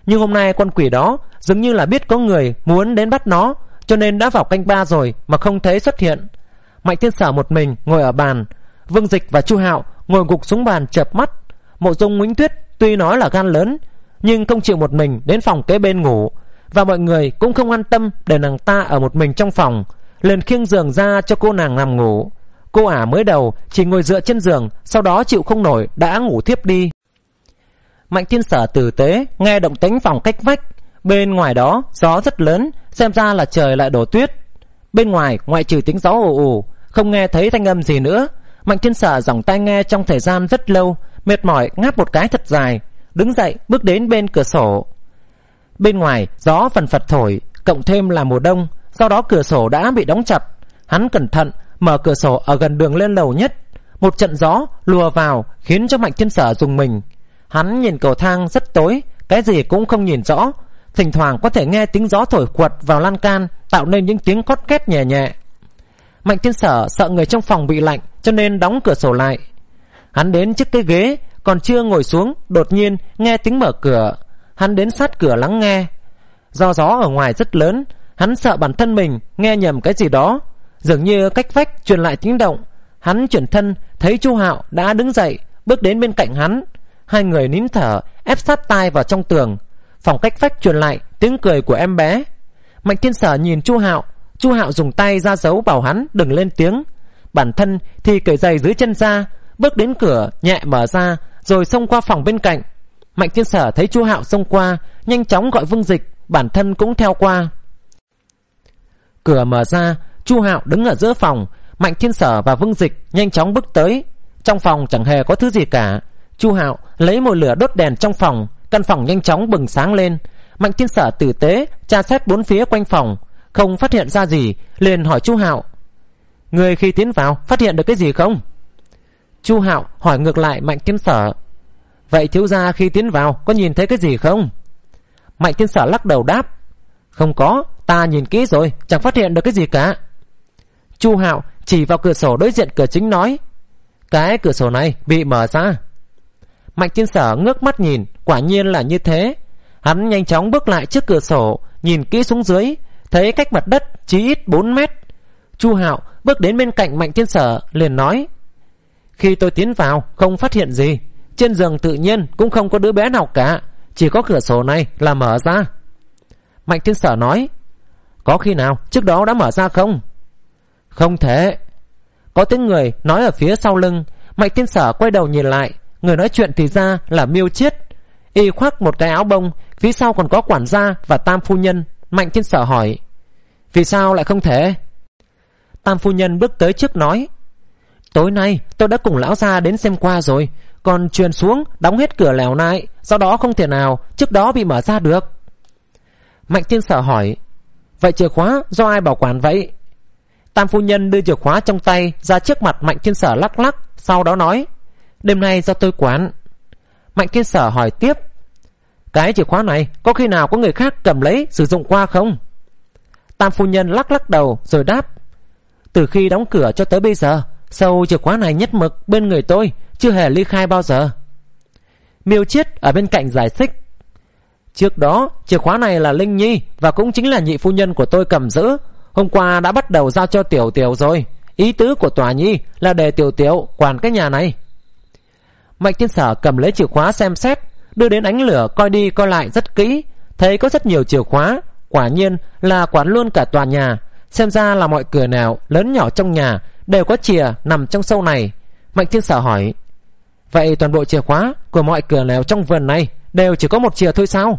Nhưng hôm nay con quỷ đó dường như là biết có người muốn đến bắt nó, cho nên đã vào canh ba rồi mà không thấy xuất hiện. Mạnh Thiên Sở một mình ngồi ở bàn, Vương Dịch và Chu Hạo ngồi gục xuống bàn chợp mắt. Mộ Dung Nguyễn Tuyết tuy nói là gan lớn, nhưng không chịu một mình đến phòng kế bên ngủ, và mọi người cũng không an tâm để nàng ta ở một mình trong phòng, liền khiêng giường ra cho cô nàng nằm ngủ. Cô ả mới đầu chỉ ngồi dựa trên giường, sau đó chịu không nổi đã ngủ thiếp đi. Mạnh Thiên Sở tử tế nghe động tĩnh phòng cách vách. Bên ngoài đó gió rất lớn, xem ra là trời lại đổ tuyết. Bên ngoài ngoại trừ tiếng gió ù ù, không nghe thấy thanh âm gì nữa. Mạnh Thiên Sở giỏng tai nghe trong thời gian rất lâu, mệt mỏi ngáp một cái thật dài, đứng dậy bước đến bên cửa sổ. Bên ngoài gió phần phật thổi, cộng thêm là mùa đông, do đó cửa sổ đã bị đóng chặt. Hắn cẩn thận mở cửa sổ ở gần đường lên lầu nhất. Một trận gió lùa vào khiến cho Mạnh Thiên Sở rùng mình. Hắn nhìn cầu thang rất tối, cái gì cũng không nhìn rõ. Thỉnh thoảng có thể nghe tiếng gió thổi quật vào lan can, tạo nên những tiếng cót két nhẹ nhẹ. Mạnh Thiên Sở sợ người trong phòng bị lạnh, cho nên đóng cửa sổ lại. Hắn đến trước cái ghế, còn chưa ngồi xuống, đột nhiên nghe tiếng mở cửa. Hắn đến sát cửa lắng nghe. Do gió ở ngoài rất lớn, hắn sợ bản thân mình nghe nhầm cái gì đó. Dường như cách vách truyền lại tiếng động. Hắn chuyển thân thấy Chu Hạo đã đứng dậy, bước đến bên cạnh hắn. Hai người nín thở, ép sát tai vào trong tường. Phòng cách vách truyền lại tiếng cười của em bé. Mạnh Thiên Sở nhìn Chu Hạo. Chu Hạo dùng tay ra dấu bảo hắn đừng lên tiếng. Bản thân thì cởi giày dưới chân ra, bước đến cửa nhẹ mở ra, rồi xông qua phòng bên cạnh. Mạnh Thiên Sở thấy Chu Hạo xông qua, nhanh chóng gọi Vương Dịch, bản thân cũng theo qua. Cửa mở ra, Chu Hạo đứng ở giữa phòng. Mạnh Thiên Sở và Vương Dịch nhanh chóng bước tới. Trong phòng chẳng hề có thứ gì cả. Chu Hạo lấy một lửa đốt đèn trong phòng, căn phòng nhanh chóng bừng sáng lên. Mạnh Thiên Sở tử tế tra xét bốn phía quanh phòng, không phát hiện ra gì, liền hỏi Chu Hạo: người khi tiến vào phát hiện được cái gì không? Chu Hạo hỏi ngược lại Mạnh Thiên Sở: vậy thiếu gia khi tiến vào có nhìn thấy cái gì không? Mạnh Thiên Sở lắc đầu đáp: không có, ta nhìn kỹ rồi, chẳng phát hiện được cái gì cả. Chu Hạo chỉ vào cửa sổ đối diện cửa chính nói: cái cửa sổ này bị mở ra. Mạnh Thiên Sở ngước mắt nhìn, quả nhiên là như thế. Hắn nhanh chóng bước lại trước cửa sổ, nhìn kỹ xuống dưới, thấy cách mặt đất chỉ ít bốn mét. Chu Hạo bước đến bên cạnh Mạnh Thiên Sở liền nói: khi tôi tiến vào không phát hiện gì, trên giường tự nhiên cũng không có đứa bé nào cả, chỉ có cửa sổ này là mở ra. Mạnh Thiên Sở nói: có khi nào trước đó đã mở ra không? Không thể. Có tiếng người nói ở phía sau lưng. Mạnh Thiên Sở quay đầu nhìn lại, người nói chuyện thì ra là Miêu Chiết. Y khoác một cái áo bông, phía sau còn có quản gia và Tam phu nhân. Mạnh Thiên Sở hỏi: vì sao lại không thể? Tam phu nhân bước tới trước nói: tối nay tôi đã cùng lão gia đến xem qua rồi, còn truyền xuống đóng hết cửa lèo lại, do đó không thể nào trước đó bị mở ra được. Mạnh Thiên Sở hỏi: vậy chìa khóa do ai bảo quản vậy? Tam phu nhân đưa chìa khóa trong tay ra trước mặt Mạnh Thiên Sở lắc lắc, sau đó nói: đêm nay do tôi quản. Mạnh Thiên Sở hỏi tiếp: cái chìa khóa này có khi nào có người khác cầm lấy sử dụng qua không? Tam phu nhân lắc lắc đầu rồi đáp: từ khi đóng cửa cho tới bây giờ, sau chìa khóa này nhất mực bên người tôi, chưa hề ly khai bao giờ. Miêu Chiết ở bên cạnh giải thích: trước đó chìa khóa này là Linh Nhi và cũng chính là nhị phu nhân của tôi cầm giữ, hôm qua đã bắt đầu giao cho Tiểu Tiểu rồi. Ý tứ của Tòa Nhi là để Tiểu Tiểu quản cái nhà này. Mạnh Thiên Sở cầm lấy chìa khóa xem xét, đưa đến ánh lửa coi đi coi lại rất kỹ, thấy có rất nhiều chìa khóa, quả nhiên là quản luôn cả tòa nhà. Xem ra là mọi cửa nào lớn nhỏ trong nhà đều có chìa nằm trong sâu này. Mạnh Thiên Sở hỏi: vậy toàn bộ chìa khóa của mọi cửa nào trong vườn này đều chỉ có một chìa thôi sao?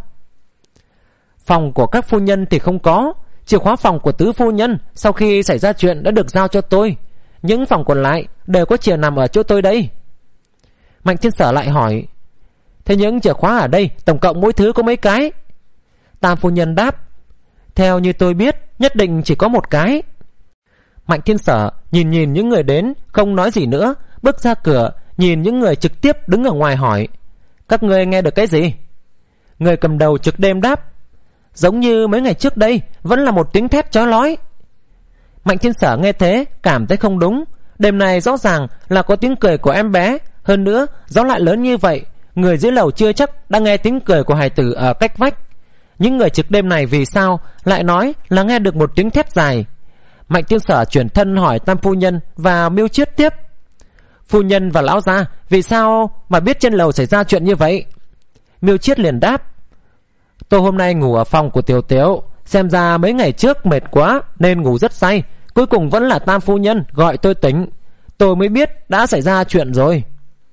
Phòng của các phu nhân thì không có. Chìa khóa phòng của tứ phu nhân sau khi xảy ra chuyện đã được giao cho tôi. Những phòng còn lại đều có chìa nằm ở chỗ tôi đây. Mạnh Thiên Sở lại hỏi: thế những chìa khóa ở đây tổng cộng mỗi thứ có mấy cái? Tam phu nhân đáp: theo như tôi biết nhất định chỉ có một cái. Mạnh Thiên Sở nhìn nhìn những người đến, không nói gì nữa, bước ra cửa, nhìn những người trực tiếp đứng ở ngoài hỏi: các ngươi nghe được cái gì? Người cầm đầu trực đêm đáp: giống như mấy ngày trước đây, vẫn là một tiếng thét chói lói. Mạnh Thiên Sở nghe thế cảm thấy không đúng. Đêm này rõ ràng là có tiếng cười của em bé, hơn nữa gió lại lớn như vậy, người dưới lầu chưa chắc đã nghe tiếng cười của hài tử ở cách vách. Những người trực đêm này vì sao lại nói là nghe được một tiếng thét dài? Mạnh Thiên Sở chuyển thân hỏi Tam phu nhân và Miêu Chiết tiếp: Phu nhân và lão gia vì sao mà biết trên lầu xảy ra chuyện như vậy? Miêu Chiết liền đáp: Tôi hôm nay ngủ ở phòng của Tiểu Tiểu, xem ra mấy ngày trước mệt quá nên ngủ rất say. Cuối cùng vẫn là Tam phu nhân gọi tôi tỉnh, tôi mới biết đã xảy ra chuyện rồi.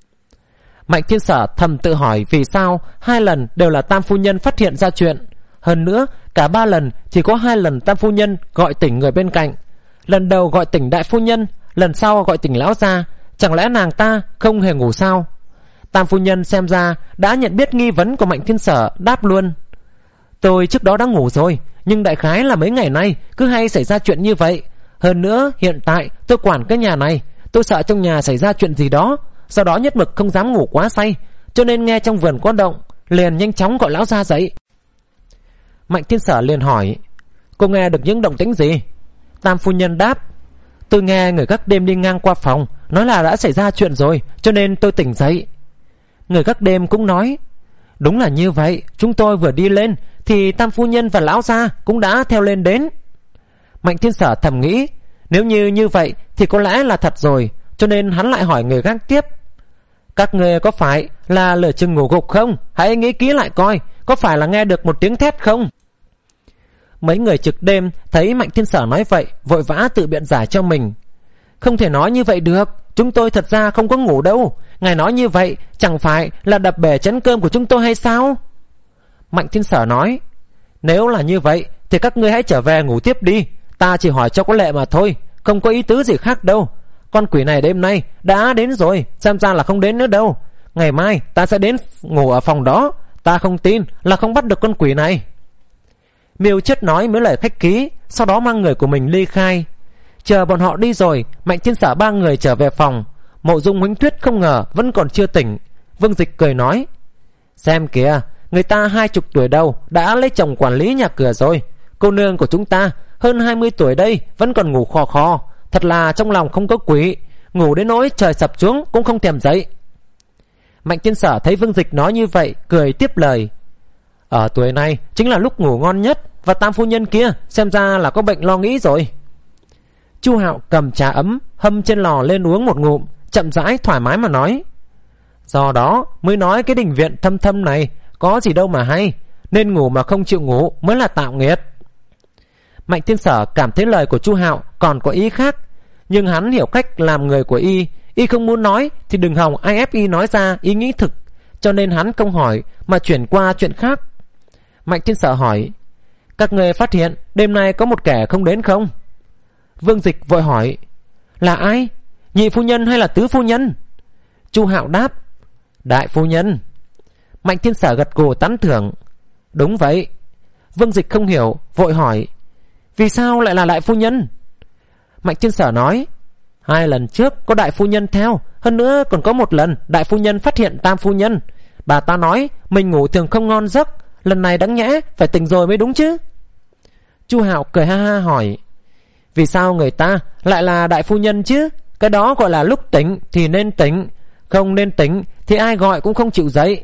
Mạnh Thiên Sở thầm tự hỏi vì sao hai lần đều là Tam phu nhân phát hiện ra chuyện. Hơn nữa cả ba lần chỉ có hai lần Tam phu nhân gọi tỉnh người bên cạnh. Lần đầu gọi tỉnh đại phu nhân, lần sau gọi tỉnh lão gia. Chẳng lẽ nàng ta không hề ngủ sao? Tam phu nhân xem ra đã nhận biết nghi vấn của Mạnh Thiên Sở, đáp luôn: Tôi trước đó đã ngủ rồi, nhưng đại khái là mấy ngày nay cứ hay xảy ra chuyện như vậy. Hơn nữa hiện tại tôi quản cái nhà này, tôi sợ trong nhà xảy ra chuyện gì đó, sau đó nhất mực không dám ngủ quá say, cho nên nghe trong vườn có động liền nhanh chóng gọi lão gia dậy. Mạnh Thiên Sở liền hỏi: Cô nghe được những động tĩnh gì? Tam phu nhân đáp: Tôi nghe người gác đêm đi ngang qua phòng nói là đã xảy ra chuyện rồi, cho nên tôi tỉnh dậy. Người gác đêm cũng nói: Đúng là như vậy, chúng tôi vừa đi lên thì Tam phu nhân và lão gia cũng đã theo lên đến. Mạnh Thiên Sở thầm nghĩ, nếu như như vậy thì có lẽ là thật rồi, cho nên hắn lại hỏi người gác tiếp: Các người có phải là lửa chừng ngủ gục không? Hãy nghĩ kỹ lại coi, có phải là nghe được một tiếng thét không? Mấy người trực đêm thấy Mạnh Thiên Sở nói vậy, vội vã tự biện giải cho mình: Không thể nói như vậy được, chúng tôi thật ra không có ngủ đâu. Ngài nói như vậy chẳng phải là đập bể chén cơm của chúng tôi hay sao? Mạnh Thiên Sở nói: Nếu là như vậy thì các ngươi hãy trở về ngủ tiếp đi, ta chỉ hỏi cho có lệ mà thôi, không có ý tứ gì khác đâu. Con quỷ này đêm nay đã đến rồi, xem ra là không đến nữa đâu. Ngày mai ta sẽ đến ngủ ở phòng đó, ta không tin là không bắt được con quỷ này. Miêu Chiết nói mấy lời khách khí, sau đó mang người của mình ly khai. Chờ bọn họ đi rồi, Mạnh Thiên Sở ba người trở về phòng. Mộ Dung Huỳnh Tuyết không ngờ vẫn còn chưa tỉnh. Vương Dịch cười nói: Xem kìa, người ta hai chục tuổi đầu đã lấy chồng quản lý nhà cửa rồi. Cô nương của chúng ta hơn hai mươi tuổi đây vẫn còn ngủ khò khò, thật là trong lòng không có quỷ, ngủ đến nỗi trời sập xuống cũng không thèm dậy. Mạnh Thiên Sở thấy Vương Dịch nói như vậy, cười tiếp lời: Ở tuổi này chính là lúc ngủ ngon nhất, và Tam phu nhân kia xem ra là có bệnh lo nghĩ rồi. Chu Hạo cầm trà ấm hâm trên lò lên uống một ngụm, chậm rãi thoải mái mà nói: Do đó mới nói cái đình viện thâm thâm này có gì đâu mà hay, nên ngủ mà không chịu ngủ mới là tạo nghiệt. Mạnh Thiên Sở cảm thấy lời của Chu Hạo còn có ý khác, nhưng hắn hiểu cách làm người của y, y không muốn nói thì đừng hòng ai ép y nói ra ý nghĩ thực, cho nên hắn không hỏi mà chuyển qua chuyện khác. Mạnh Thiên Sở hỏi: Các người phát hiện đêm nay có một kẻ không đến không? Vương Dịch vội hỏi: Là ai? Nhị phu nhân hay là tứ phu nhân? Chu Hạo đáp: Đại phu nhân. Mạnh Thiên Sở gật gù tán thưởng: Đúng vậy. Vương Dịch không hiểu, vội hỏi: Vì sao lại là đại phu nhân? Mạnh Thiên Sở nói: Hai lần trước có đại phu nhân theo, hơn nữa còn có một lần đại phu nhân phát hiện Tam phu nhân. Bà ta nói mình ngủ thường không ngon giấc, lần này đáng nhẽ phải tỉnh rồi mới đúng chứ. Chu Hạo cười ha ha hỏi: Vì sao người ta lại là đại phu nhân chứ? Cái đó gọi là lúc tỉnh thì nên tỉnh, không nên tỉnh thì ai gọi cũng không chịu dậy.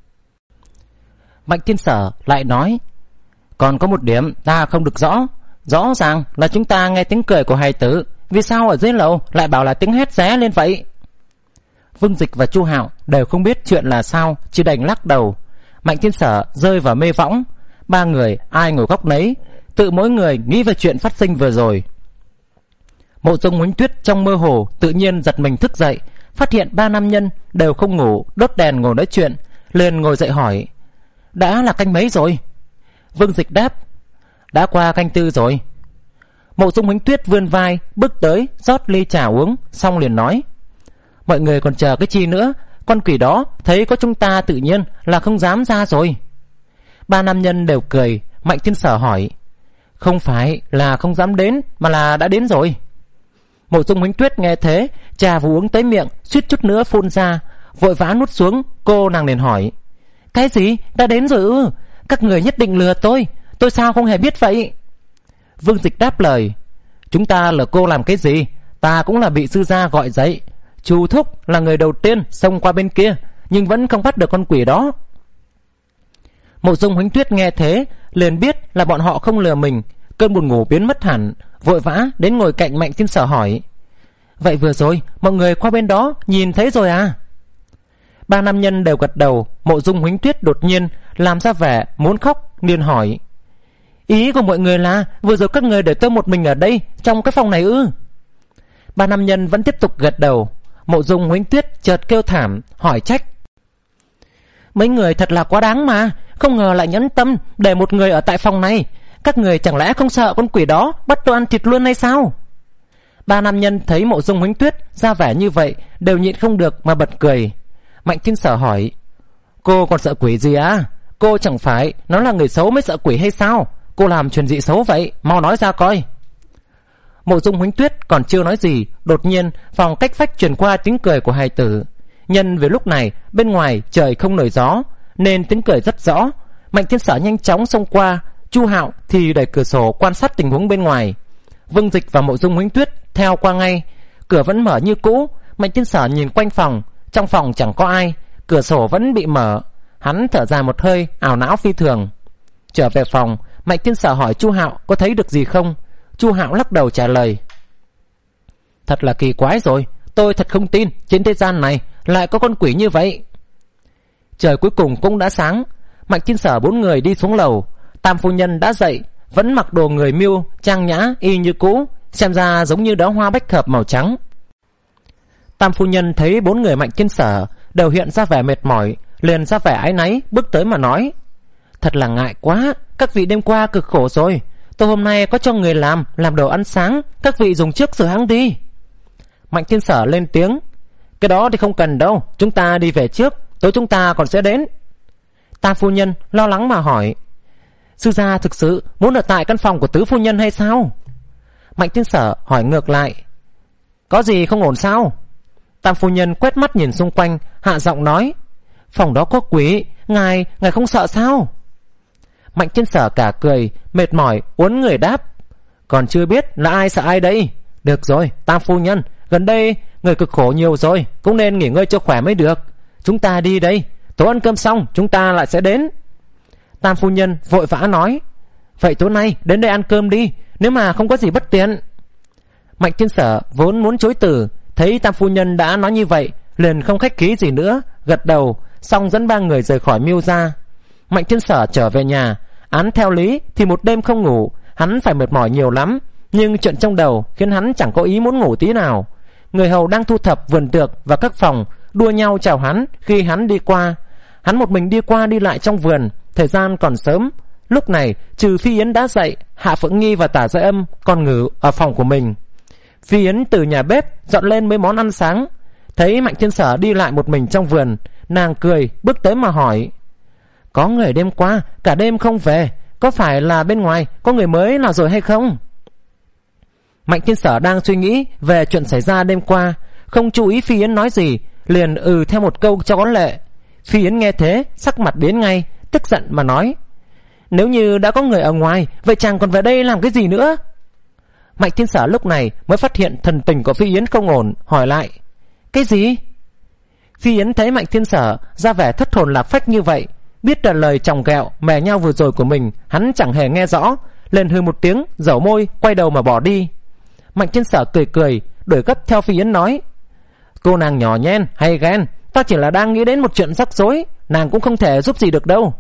Mạnh Thiên Sở lại nói: Còn có một điểm ta không được rõ. Rõ ràng là chúng ta nghe tiếng cười của hài tử, vì sao ở dưới lầu lại bảo là tiếng hét ré lên vậy? Vương Dịch và Chu Hạo đều không biết chuyện là sao, chỉ đành lắc đầu. Mạnh Thiên Sở rơi vào mê võng. Ba người ai ngồi góc nấy, tự mỗi người nghĩ về chuyện phát sinh vừa rồi. Mộ Dung Huỳnh Tuyết trong mơ hồ tự nhiên giật mình thức dậy, phát hiện ba nam nhân đều không ngủ, đốt đèn ngồi nói chuyện, liền ngồi dậy hỏi: Đã là canh mấy rồi? Vương Dịch đáp: Đã qua canh tư rồi. Mộ Dung Huỳnh Tuyết vươn vai bước tới rót ly trà uống, xong liền nói: Mọi người còn chờ cái chi nữa? Con quỷ đó thấy có chúng ta tự nhiên là không dám ra rồi. Ba nam nhân đều cười. Mạnh Thiên Sở hỏi: Không phải là không dám đến, mà là đã đến rồi. Mộ Dung Huỳnh Tuyết nghe thế, trà vừa uống tới miệng suýt chút nữa phun ra, vội vã nuốt xuống. Cô nàng liền hỏi: Cái gì? Đã đến rồi ư? Các người nhất định lừa tôi, tôi sao không hề biết vậy? Vương Dịch đáp lời: Chúng ta lừa cô làm cái gì? Ta cũng là bị sư gia gọi dậy. Chu thúc là người đầu tiên xông qua bên kia, nhưng vẫn không bắt được con quỷ đó. Mộ Dung Huánh Tuyết nghe thế liền biết là bọn họ không lừa mình, cơn buồn ngủ biến mất hẳn, vội vã đến ngồi cạnh Mạnh Thiên Sở hỏi: vậy vừa rồi mọi người qua bên đó nhìn thấy rồi à? Ba nam nhân đều gật đầu. Mộ Dung Huánh Tuyết đột nhiên làm ra vẻ muốn khóc, liền hỏi: ý của mọi người là vừa rồi các người để tôi một mình ở đây trong cái phòng này ư? Ba nam nhân vẫn tiếp tục gật đầu. Mộ Dung Huánh Tuyết chợt kêu thảm, hỏi trách: mấy người thật là quá đáng mà, không ngờ lại nhẫn tâm để một người ở tại phòng này. Các người chẳng lẽ không sợ con quỷ đó bắt tôi ăn thịt luôn hay sao? Ba nam nhân thấy Mộ Dung Huánh Tuyết ra vẻ như vậy đều nhịn không được mà bật cười. Mạnh Thiên Sở hỏi: cô còn sợ quỷ gì à? Cô chẳng phải nó là người xấu mới sợ quỷ hay sao? Cô làm chuyện gì xấu vậy? Mau nói ra coi. Mộ Dung Huánh Tuyết còn chưa nói gì, đột nhiên phòng cách vách truyền qua tiếng cười của hài tử. Nhân về lúc này bên ngoài trời không nổi gió nên tiếng cười rất rõ. Mạnh Thiên Sở nhanh chóng xông qua, Chu Hạo thì đẩy cửa sổ quan sát tình huống bên ngoài. Vương Dịch và Mộ Dung Huánh Tuyết theo qua ngay. Cửa vẫn mở như cũ. Mạnh Thiên Sở nhìn quanh phòng, trong phòng chẳng có ai, cửa sổ vẫn bị mở. Hắn thở dài một hơi, ảo não phi thường. Trở về phòng, Mạnh Thiên Sở hỏi Chu Hạo có thấy được gì không. Chu Hạo lắc đầu trả lời: thật là kỳ quái rồi, tôi thật không tin trên thế gian này lại có con quỷ như vậy. Trời cuối cùng cũng đã sáng. Mạnh Thiên Sở bốn người đi xuống lầu. Tam phu nhân đã dậy, vẫn mặc đồ người Miêu, trang nhã y như cũ, xem ra giống như đóa hoa bách hợp màu trắng. Tam phu nhân thấy bốn người Mạnh Thiên Sở đều hiện ra vẻ mệt mỏi, liền ra vẻ áy náy bước tới mà nói: thật là ngại quá, các vị đêm qua cực khổ rồi, tôi hôm nay có cho người làm làm đồ ăn sáng, các vị dùng trước rồi hãng đi. Mạnh Thiên Sở lên tiếng: cái đó thì không cần đâu, chúng ta đi về trước, tối chúng ta còn sẽ đến. Tam phu nhân lo lắng mà hỏi: sư gia thực sự muốn ở tại căn phòng của tứ phu nhân hay sao? Mạnh Thiên Sở hỏi ngược lại: có gì không ổn sao? Tam phu nhân quét mắt nhìn xung quanh, hạ giọng nói: phòng đó có quỷ, ngài ngài không sợ sao? Mạnh Thiên Sở cả cười, mệt mỏi uốn người đáp: còn chưa biết là ai sợ ai đây. Được rồi Tam phu nhân, gần đây người cực khổ nhiều rồi, cũng nên nghỉ ngơi cho khỏe mới được. Chúng ta đi đây, tối ăn cơm xong chúng ta lại sẽ đến. Tam phu nhân vội vã nói: vậy tối nay đến đây ăn cơm đi, nếu mà không có gì bất tiện. Mạnh Thiên Sở vốn muốn chối từ, thấy Tam phu nhân đã nói như vậy liền không khách khí gì nữa, gật đầu, xong dẫn ba người rời khỏi Miêu gia. Mạnh Thiên Sở trở về nhà, án theo lý thì một đêm không ngủ, hắn phải mệt mỏi nhiều lắm, nhưng chuyện trong đầu khiến hắn chẳng có ý muốn ngủ tí nào. Người hầu đang thu thập vườn tược và các phòng đua nhau chào hắn khi hắn đi qua. Hắn một mình đi qua đi lại trong vườn, thời gian còn sớm. Lúc này trừ Phi Yến đã dậy, Hạ Phượng Nghi và Tả Giai Âm còn ngủ ở phòng của mình. Phi Yến từ nhà bếp dọn lên mấy món ăn sáng, thấy Mạnh Thiên Sở đi lại một mình trong vườn, nàng cười bước tới mà hỏi: có người đêm qua cả đêm không về, có phải là bên ngoài có người mới nào rồi hay không? Mạnh Thiên Sở đang suy nghĩ về chuyện xảy ra đêm qua, không chú ý Phi Yến nói gì, liền ừ theo một câu cho có lệ. Phi Yến nghe thế sắc mặt biến ngay, tức giận mà nói: nếu như đã có người ở ngoài, vậy chàng còn về đây làm cái gì nữa? Mạnh Thiên Sở lúc này mới phát hiện thần tình của Phi Yến không ổn, hỏi lại: cái gì? Phi Yến thấy Mạnh Thiên Sở ra vẻ thất hồn lạc phách như vậy, biết là lời chòng ghẹo mè nhau vừa rồi của mình hắn chẳng hề nghe rõ, liền hừ một tiếng, dẩu môi quay đầu mà bỏ đi. Mạnh Thiên Sở cười cười, đuổi gấp theo Phi Yến nói: cô nàng nhỏ nhen hay ghen, ta chỉ là đang nghĩ đến một chuyện rắc rối, nàng cũng không thể giúp gì được đâu.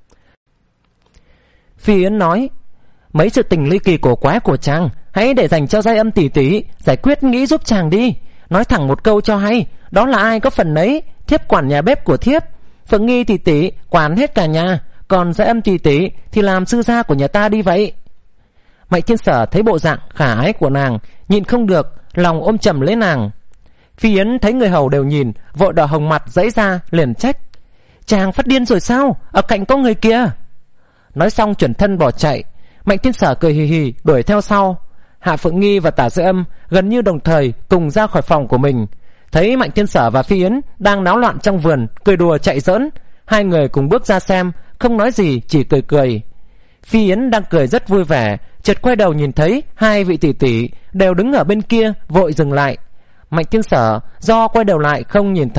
Phi Yến nói: mấy sự tình ly kỳ cổ quái của chàng hãy để dành cho Giai Âm tỷ tỷ giải quyết, nghĩ giúp chàng đi. Nói thẳng một câu cho hay, đó là ai có phần nấy, thiếp quản nhà bếp của thiếp, Phượng Nghi tỷ tỷ quản hết cả nhà, còn Giai Âm tỷ tỷ thì làm sư gia của nhà ta đi vậy. Mạnh Thiên Sở thấy bộ dạng khả ái của nàng, nhịn không được, lòng ôm chầm lấy nàng. Phi Yến thấy người hầu đều nhìn, vội đỏ hồng mặt giãy ra, liền trách: chàng phát điên rồi sao, ở cạnh có người kia. Nói xong chuyển thân bỏ chạy. Mạnh Thiên Sở cười hì hì đuổi theo sau. Hạ Phượng Nghi và Tả Giai Âm gần như đồng thời cùng ra khỏi phòng của mình, thấy Mạnh Thiên Sở và Phi Yến đang náo loạn trong vườn, cười đùa chạy giỡn. Hai người cùng bước ra xem, không nói gì, chỉ cười cười. Phi Yến đang cười rất vui vẻ, chợt quay đầu nhìn thấy hai vị tỷ tỷ đều đứng ở bên kia, vội dừng lại. Mạnh Thiên Sở do quay đầu lại không nhìn thấy,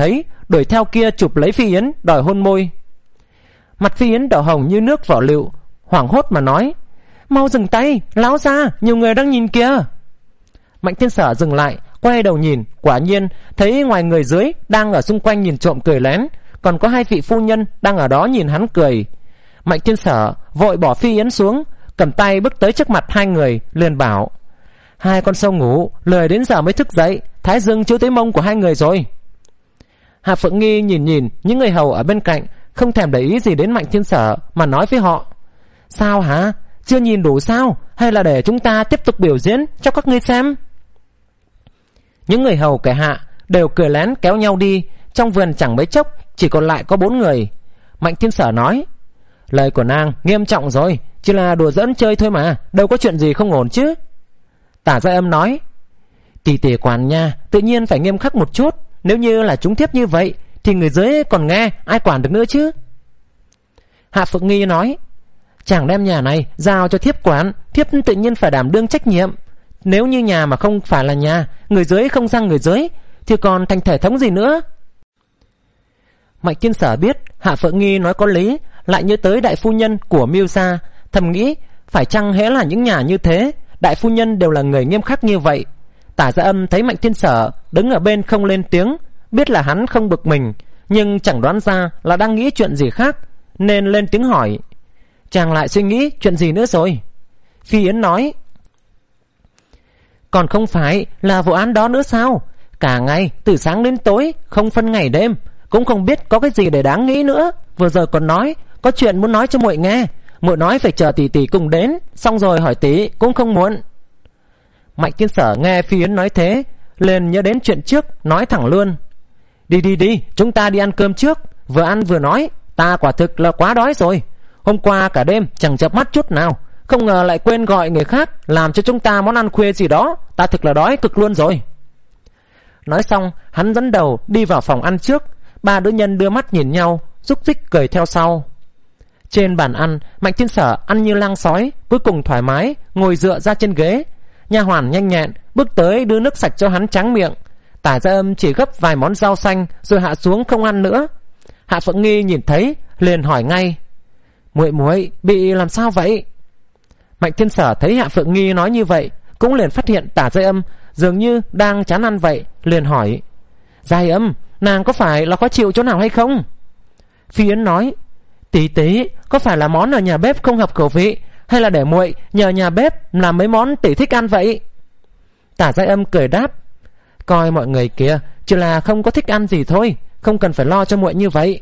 đuổi theo kia chụp lấy Phi Yến đòi hôn môi. Mặt Phi Yến đỏ hồng như nước vỏ lựu, hoảng hốt mà nói: "Mau dừng tay, láo ra, nhiều người đang nhìn kìa." Mạnh Thiên Sở dừng lại, quay đầu nhìn, quả nhiên thấy ngoài người dưới đang ở xung quanh nhìn trộm cười lén, còn có hai vị phu nhân đang ở đó nhìn hắn cười. Mạnh Thiên Sở vội bỏ Phi Yến xuống, cầm tay bước tới trước mặt hai người, liền bảo: "Hai con sâu ngủ, lười đến giờ mới thức dậy, thái dương chiếu tới mông của hai người rồi." Hạ Phượng Nghi nhìn nhìn những người hầu ở bên cạnh, không thèm để ý gì đến Mạnh Thiên Sở mà nói với họ: "Sao hả? Chưa nhìn đủ sao? Hay là để chúng ta tiếp tục biểu diễn cho các ngươi xem?" Những người hầu kẻ hạ đều cười lén kéo nhau đi. Trong vườn chẳng mấy chốc chỉ còn lại có bốn người. Mạnh Thiên Sở nói: "Lời của nàng nghiêm trọng rồi, chỉ là đùa giỡn chơi thôi mà, đâu có chuyện gì không ổn chứ." Tả Gia Âm nói: "Tỷ tỷ quản nhà tự nhiên phải nghiêm khắc một chút, nếu như là chúng thiếp như vậy thì người dưới còn nghe ai quản được nữa chứ." Hạ Phượng Nghi nói: "Chàng đem nhà này giao cho thiếp quản, thiếp tự nhiên phải đảm đương trách nhiệm. Nếu như nhà mà không phải là nhà, người dưới không sang người dưới, thì còn thành thể thống gì nữa." Mạnh Thiên Sở biết Hạ Phượng Nghi nói có lý, lại nhớ tới đại phu nhân của Miêu gia, thầm nghĩ phải chăng hễ là những nhà như thế, đại phu nhân đều là người nghiêm khắc như vậy. Tả Gia Âm thấy Mạnh Thiên Sở đứng ở bên không lên tiếng, biết là hắn không bực mình, nhưng chẳng đoán ra là đang nghĩ chuyện gì khác, nên lên tiếng hỏi: "Chàng lại suy nghĩ chuyện gì nữa rồi?" Phi Yến nói: "Còn không phải là vụ án đó nữa sao? Cả ngày từ sáng đến tối, không phân ngày đêm, cũng không biết có cái gì để đáng nghĩ nữa. Vừa giờ còn nói có chuyện muốn nói cho muội nghe, muội nói phải chờ tỷ tỷ cùng đến, xong rồi hỏi tỷ cũng không muộn." Mạnh Thiên Sở nghe Phi Yến nói thế, liền nhớ đến chuyện trước, nói thẳng luôn: "Đi đi đi, chúng ta đi ăn cơm trước." Vừa ăn vừa nói: "Ta quả thực là quá đói rồi. Hôm qua cả đêm chẳng chợp mắt chút nào, không ngờ lại quên gọi người khác làm cho chúng ta món ăn khuya gì đó. Ta thực là đói cực luôn rồi." Nói xong hắn dẫn đầu đi vào phòng ăn trước. Ba đứa nhân đưa mắt nhìn nhau, rúc rích cười theo sau. Trên bàn ăn, Mạnh Thiên Sở ăn như lang sói, cuối cùng thoải mái ngồi dựa ra trên ghế. Nha hoàn nhanh nhẹn bước tới đưa nước sạch cho hắn tráng miệng. Tả Gia Âm chỉ gấp vài món rau xanh rồi hạ xuống không ăn nữa. Hạ Phượng Nghi nhìn thấy liền hỏi ngay: "Muội muội bị làm sao vậy?" Mạnh Thiên Sở thấy Hạ Phượng Nghi nói như vậy, cũng liền phát hiện Tả Gia Âm dường như đang chán ăn vậy, liền hỏi: "Gia Âm, nàng có phải là khó chịu chỗ nào hay không?" Phi Yến nói: "Tỷ tỷ, có phải là món ở nhà bếp không hợp khẩu vị, hay là để muội nhờ nhà bếp làm mấy món tỷ thích ăn vậy?" Tả Gia Âm cười đáp: "Coi mọi người kìa, chỉ là không có thích ăn gì thôi, không cần phải lo cho muội như vậy."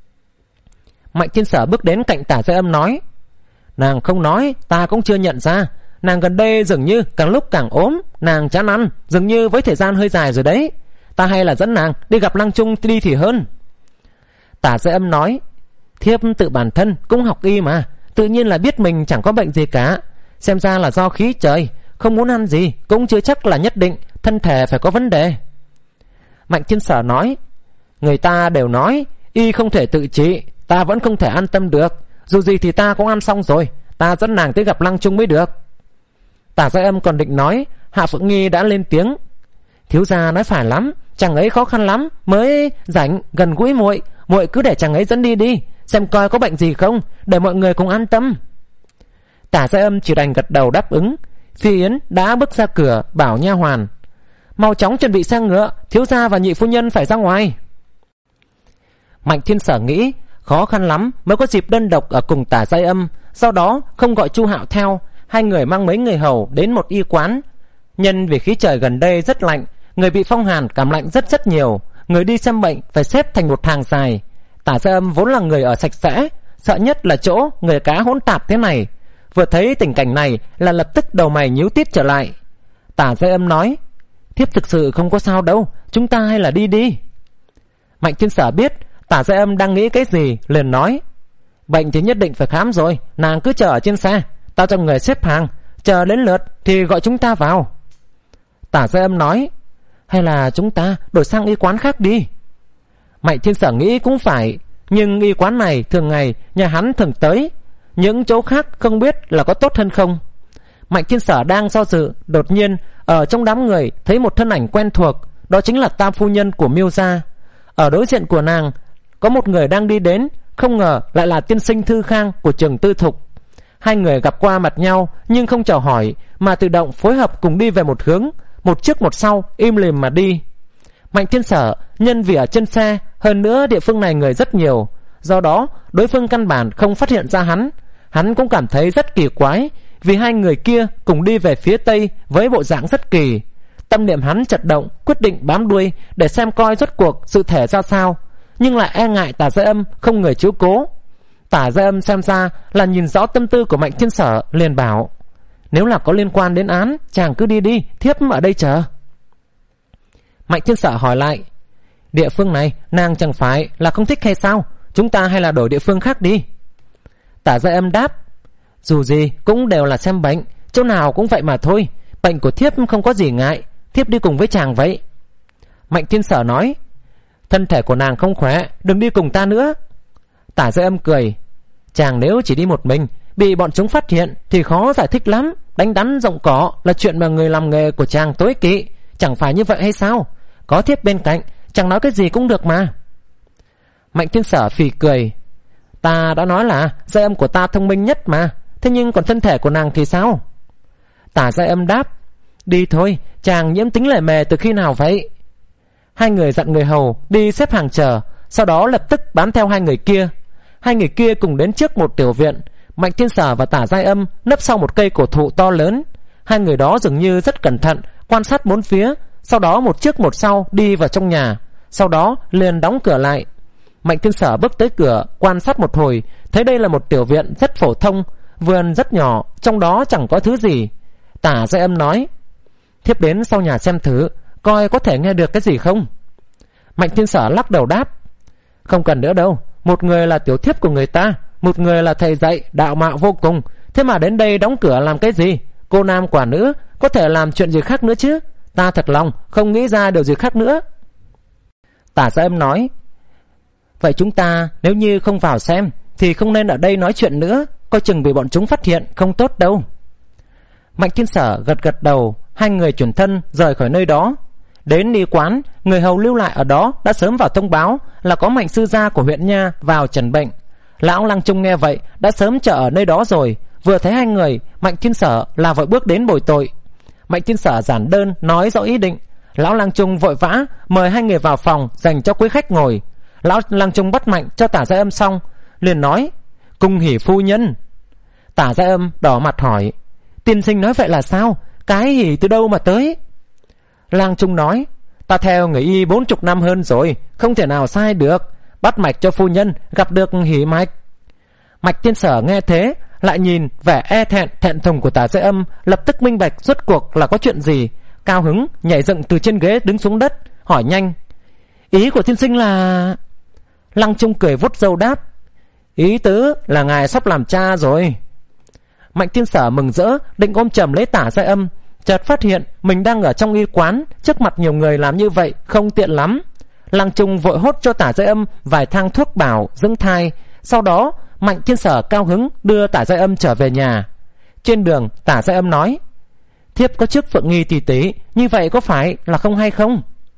Mạnh Thiên Sở bước đến cạnh Tả Gia Âm nói: "Nàng không nói ta cũng chưa nhận ra, nàng gần đây dường như càng lúc càng ốm, nàng chán ăn, dường như với thời gian hơi dài rồi đấy. Ta hay là dẫn nàng đi gặp Lăng Trung đi thì hơn." Tả Gia Âm nói: "Thiếp tự bản thân cũng học y mà, tự nhiên là biết mình chẳng có bệnh gì cả. Xem ra là do khí trời, không muốn ăn gì cũng chưa chắc là nhất định thân thể phải có vấn đề." Mạnh Thiên Sở nói: "Người ta đều nói y không thể tự trị, ta vẫn không thể an tâm được. Dù gì thì ta cũng ăn xong rồi, ta dẫn nàng tới gặp Lăng Trung mới được." Tả Gia Âm còn định nói, Hạ Phượng Nghi đã lên tiếng: "Thiếu gia nói phải lắm, chàng ấy khó khăn lắm mới rảnh gần gũi muội, muội cứ để chàng ấy dẫn đi đi, xem coi có bệnh gì không, để mọi người cùng an tâm." Tả Gia Âm chỉ đành gật đầu đáp ứng. Phi Yến đã bước ra cửa bảo nha hoàn: "Mau chóng chuẩn bị xe ngựa, thiếu gia và nhị phu nhân phải ra ngoài." Mạnh Thiên Sở nghĩ khó khăn lắm mới có dịp đơn độc ở cùng Tả Gia Âm, sau đó không gọi Chu Hạo theo. Hai người mang mấy người hầu đến một y quán. Nhân vì khí trời gần đây rất lạnh, người bị phong hàn cảm lạnh rất rất nhiều, người đi xem bệnh phải xếp thành một hàng dài. Tả Gia Âm vốn là người ở sạch sẽ, sợ nhất là chỗ người cá hỗn tạp thế này. Vừa thấy tình cảnh này là lập tức đầu mày nhíu tít trở lại. Tả Gia Âm nói: "Thiếp thực sự không có sao đâu, chúng ta hay là đi đi." Mạnh Thiên Sở biết Tả Gia Âm đang nghĩ cái gì, liền nói: "Bệnh thì nhất định phải khám rồi, nàng cứ chờ ở trên xe, ta cho người xếp hàng, chờ đến lượt thì gọi chúng ta vào." Tả Gia Âm nói: "Hay là chúng ta đổi sang y quán khác đi." Mạnh Thiên Sở nghĩ cũng phải, nhưng y quán này thường ngày nhà hắn thường tới, những chỗ khác không biết là có tốt hơn không. Mạnh Thiên Sở đang do dự, đột nhiên ở trong đám người thấy một thân ảnh quen thuộc, đó chính là tam phu nhân của Miêu gia. Ở đối diện của nàng có một người đang đi đến, không ngờ lại là tiên sinh Thư Khang của trường Tư Thục. Hai người gặp qua mặt nhau nhưng không chào hỏi, mà tự động phối hợp cùng đi về một hướng, một trước một sau, im lìm mà đi. Mạnh Thiên Sở nhân vì ở trên xe, hơn nữa địa phương này người rất nhiều, do đó đối phương căn bản không phát hiện ra hắn. Hắn cũng cảm thấy rất kỳ quái, vì hai người kia cùng đi về phía tây với bộ dạng rất kỳ. Tâm niệm hắn chật động, quyết định bám đuôi để xem coi rốt cuộc sự thể ra sao, nhưng lại e ngại Tả Giai Âm không người chiếu cố. Tả Giai Âm xem ra là nhìn rõ tâm tư của Mạnh Thiên Sở, liền bảo: nếu là có liên quan đến án, chàng cứ đi đi, thiếp ở đây chờ. Mạnh Thiên Sở hỏi lại: địa phương này nàng chẳng phải là không thích hay sao? Chúng ta hay là đổi địa phương khác đi. Tả Giai Âm đáp: dù gì cũng đều là xem bệnh, chỗ nào cũng vậy mà thôi. Bệnh của thiếp không có gì ngại, thiếp đi cùng với chàng vậy. Mạnh Thiên Sở nói: thân thể của nàng không khỏe, đừng đi cùng ta nữa. Tả Giai Âm cười: chàng nếu chỉ đi một mình, bị bọn chúng phát hiện thì khó giải thích lắm. Đánh đắn rộng cỏ là chuyện mà người làm nghề của chàng tối kỵ, chẳng phải như vậy hay sao? Có thiếp bên cạnh, chàng nói cái gì cũng được mà. Mạnh Thiên Sở phì cười: ta đã nói là Giai Âm của ta thông minh nhất mà, thế nhưng còn thân thể của nàng thì sao? Tả Giai Âm đáp: đi thôi, chàng nhiễm tính lề mề từ khi nào vậy? Hai người dặn người hầu đi xếp hàng chờ, sau đó lập tức bám theo hai người kia. Hai người kia cùng đến trước một tiểu viện. Mạnh Thiên Sở và Tả Giai Âm nấp sau một cây cổ thụ to lớn. Hai người đó dường như rất cẩn thận, quan sát bốn phía, sau đó một trước một sau đi vào trong nhà, sau đó liền đóng cửa lại. Mạnh Thiên Sở bước tới cửa, quan sát một hồi, thấy đây là một tiểu viện rất phổ thông, vườn rất nhỏ, trong đó chẳng có thứ gì. Tả Giai Âm nói: thiếp đến sau nhà xem thử, coi có thể nghe được cái gì không. Mạnh Thiên Sở lắc đầu đáp: không cần nữa đâu, một người là tiểu thiếp của người ta, một người là thầy dạy đạo mạo vô cùng, thế mà đến đây đóng cửa làm cái gì? Cô nam quả nữ có thể làm chuyện gì khác nữa chứ? Ta thật lòng không nghĩ ra điều gì khác nữa. Tả Giai Âm nói: vậy chúng ta nếu như không vào xem thì không nên ở đây nói chuyện nữa, coi chừng bị bọn chúng phát hiện không tốt đâu. Mạnh Thiên Sở gật gật đầu. Hai người chuyển thân rời khỏi nơi đó. Đến y quán, người hầu lưu lại ở đó đã sớm vào thông báo là có Mạnh sư gia của huyện nha vào trần bệnh. Lão Lăng Trung nghe vậy đã sớm chờ ở nơi đó rồi, vừa thấy hai người, Mạnh Thiên Sở là vội bước đến bồi tội. Mạnh Thiên Sở giản đơn nói rõ ý định. Lão Lăng Trung vội vã mời hai người vào phòng dành cho quý khách ngồi. Lão Lăng Trung bắt Mạnh cho Tả Giai Âm xong, liền nói: cung hỉ phu nhân. Tả Giai Âm đỏ mặt hỏi: tiên sinh nói vậy là sao? Cái hỉ từ đâu mà tới? Lăng Trung nói: ta theo người y bốn chục năm hơn rồi, không thể nào sai được. Bắt mạch cho phu nhân gặp được hỉ mạch. Mạnh Thiên Sở nghe thế, lại nhìn vẻ e thẹn thẹn thùng của Tả Giai Âm, lập tức minh bạch rốt cuộc là có chuyện gì. Cao hứng nhảy dựng từ trên ghế đứng xuống đất, hỏi nhanh: ý của tiên sinh là? Lăng Trung cười vuốt râu đáp: ý tứ là ngài sắp làm cha rồi. Mạnh Thiên Sở mừng rỡ định ôm chầm lấy Tả Giai Âm, chợt phát hiện mình đang ở trong y quán, trước mặt nhiều người làm như vậy không tiện lắm. Lăng Trung vội hốt cho Tả Giai Âm vài thang thuốc bảo dưỡng thai. Sau đó Mạnh Thiên Sở cao hứng đưa Tả Giai Âm trở về nhà. Trên đường Tả Giai Âm nói: thiếp có chức Phượng Nghi tỷ tỷ, như vậy có phải là không hay không?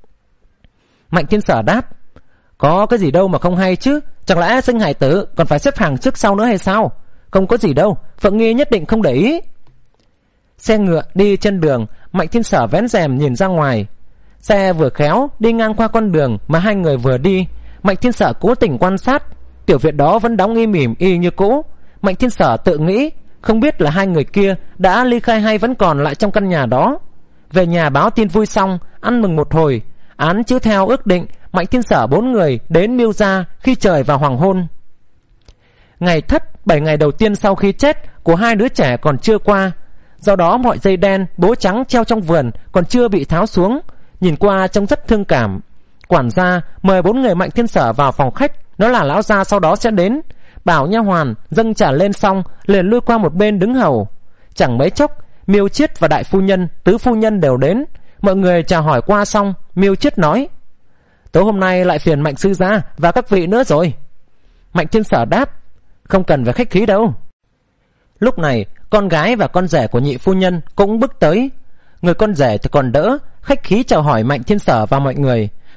Mạnh Thiên Sở đáp: có cái gì đâu mà không hay chứ, chẳng lẽ sinh hải tử còn phải xếp hàng trước sau nữa hay sao? Không có gì đâu, Phượng Nghi nhất định không để ý. Xe ngựa đi trên đường, Mạnh Thiên Sở vén rèm nhìn ra ngoài. Xe vừa khéo đi ngang qua con đường mà hai người vừa đi. Mạnh Thiên Sở cố tình quan sát, tiểu viện đó vẫn đóng im ỉm y như cũ. Mạnh Thiên Sở tự nghĩ, không biết là hai người kia đã ly khai hay vẫn còn lại trong căn nhà đó. Về nhà báo tin vui xong, ăn mừng một hồi. Án chiếu theo ước định, Mạnh Thiên Sở bốn người đến Miêu gia khi trời vào hoàng hôn. Ngày thất, bảy ngày đầu tiên sau khi chết của hai đứa trẻ còn chưa qua, do đó mọi dây đen, bố trắng treo trong vườn còn chưa bị tháo xuống, nhìn qua trông rất thương cảm. Quản gia mời bốn người Mạnh Thiên Sở vào phòng khách, nói là lão gia sau đó sẽ đến. Bảo nha hoàn dâng trà lên xong, liền lui qua một bên đứng hầu. Chẳng mấy chốc, Miêu Chiết và đại phu nhân, tứ phu nhân đều đến. Mọi người chào hỏi qua xong, Miêu Chiết nói: tối hôm nay lại phiền Mạnh sư gia và các vị nữa rồi. Mạnh Thiên Sở đáp: không cần phải khách khí đâu. Lúc này con gái và con rể của nhị phu nhân cũng bước tới. Người con rể thì còn đỡ, khách khí chào hỏi Mạnh Thiên Sở và mọi người,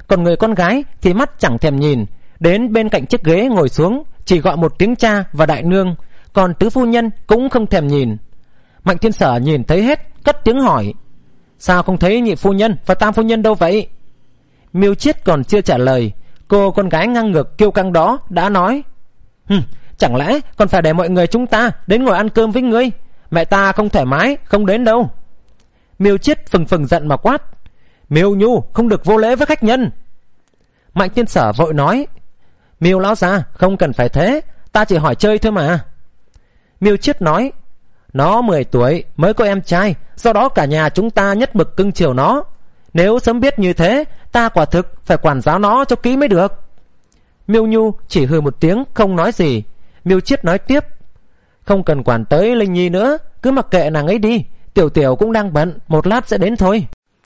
còn người con gái thì mắt chẳng thèm nhìn, đến bên cạnh chiếc ghế ngồi xuống, chỉ gọi một tiếng cha và đại nương, còn tứ phu nhân cũng không thèm nhìn. Mạnh Thiên Sở nhìn thấy hết, cất tiếng hỏi: sao không thấy nhị phu nhân và tam phu nhân đâu vậy? Miêu Chiết còn chưa trả lời, cô con gái ngang ngược kiêu căng đó đã nói: Hừm, chẳng lẽ còn phải để mọi người chúng ta đến ngồi ăn cơm với ngươi? Mẹ ta không thoải mái, không đến đâu. Miêu Chiết phừng phừng giận mà quát: Miêu Nhu, không được vô lễ với khách nhân. Mạnh Thiên Sở vội nói: Miêu lão gia, không cần phải thế, ta chỉ hỏi chơi thôi mà. Miêu Chiết nói: nó mười tuổi mới có em trai, do đó cả nhà chúng ta nhất mực cưng chiều nó. Nếu sớm biết như thế, ta quả thực phải quản giáo nó cho kỹ mới được. Miêu Nhu chỉ hừ một tiếng không nói gì. Miêu Chiết nói tiếp: không cần quản tới Linh Nhi nữa, cứ mặc kệ nàng ấy đi, Tiểu Tiểu cũng đang bận, một lát sẽ đến thôi.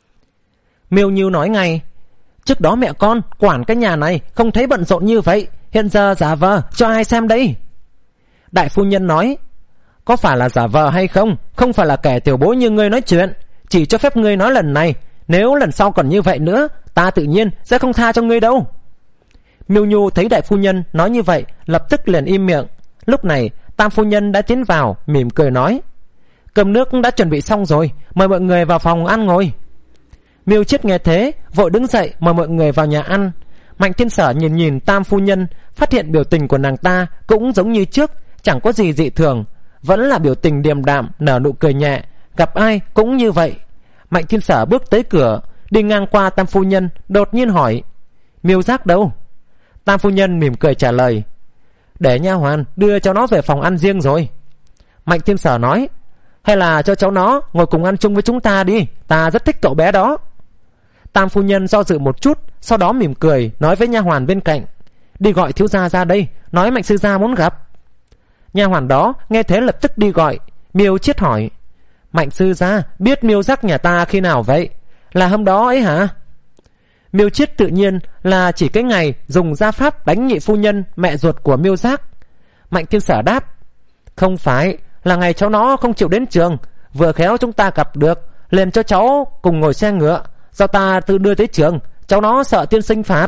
Miêu Nhu nói ngay: trước đó mẹ con quản cái nhà này không thấy bận rộn như vậy, hiện giờ giả vờ cho ai xem đây? Đại phu nhân nói: có phải là giả vờ hay không, không phải là kẻ tiểu bối như ngươi nói chuyện, chỉ cho phép ngươi nói lần này, nếu lần sau còn như vậy nữa, ta tự nhiên sẽ không tha cho ngươi đâu. Miêu Nhu thấy đại phu nhân nói như vậy, lập tức liền im miệng. Lúc này tam phu nhân đã tiến vào, mỉm cười nói: cơm nước đã chuẩn bị xong rồi, mời mọi người vào phòng ăn ngồi. Miêu Chiết nghe thế, vội đứng dậy mời mọi người vào nhà ăn. Mạnh Thiên Sở nhìn nhìn tam phu nhân, phát hiện biểu tình của nàng ta cũng giống như trước, chẳng có gì dị thường, vẫn là biểu tình điềm đạm, nở nụ cười nhẹ, gặp ai cũng như vậy. Mạnh Thiên Sở bước tới cửa, đi ngang qua tam phu nhân, đột nhiên hỏi: Miêu Giác đâu? Tam phu nhân mỉm cười trả lời: để nha hoàn đưa cháu nó về phòng ăn riêng rồi. Mạnh Thiên Sở nói: hay là cho cháu nó ngồi cùng ăn chung với chúng ta đi, ta rất thích cậu bé đó. Tam phu nhân do dự một chút, sau đó mỉm cười nói với nha hoàn bên cạnh: đi gọi thiếu gia ra đây, nói Mạnh sư gia muốn gặp. Nha hoàn đó nghe thế lập tức đi gọi. Miêu Chiết hỏi: Mạnh sư gia biết Miêu Giác nhà ta khi nào vậy? Là hôm đó ấy hả? Miêu Chiết tự nhiên là chỉ cái ngày dùng gia pháp đánh nhị phu nhân mẹ ruột của Miêu Giác. Mạnh Thiên Sở đáp: không phải, là ngày cháu nó không chịu đến trường, vừa khéo chúng ta gặp được, liền cho cháu cùng ngồi xe ngựa, do ta tự đưa tới trường, cháu nó sợ tiên sinh phạt.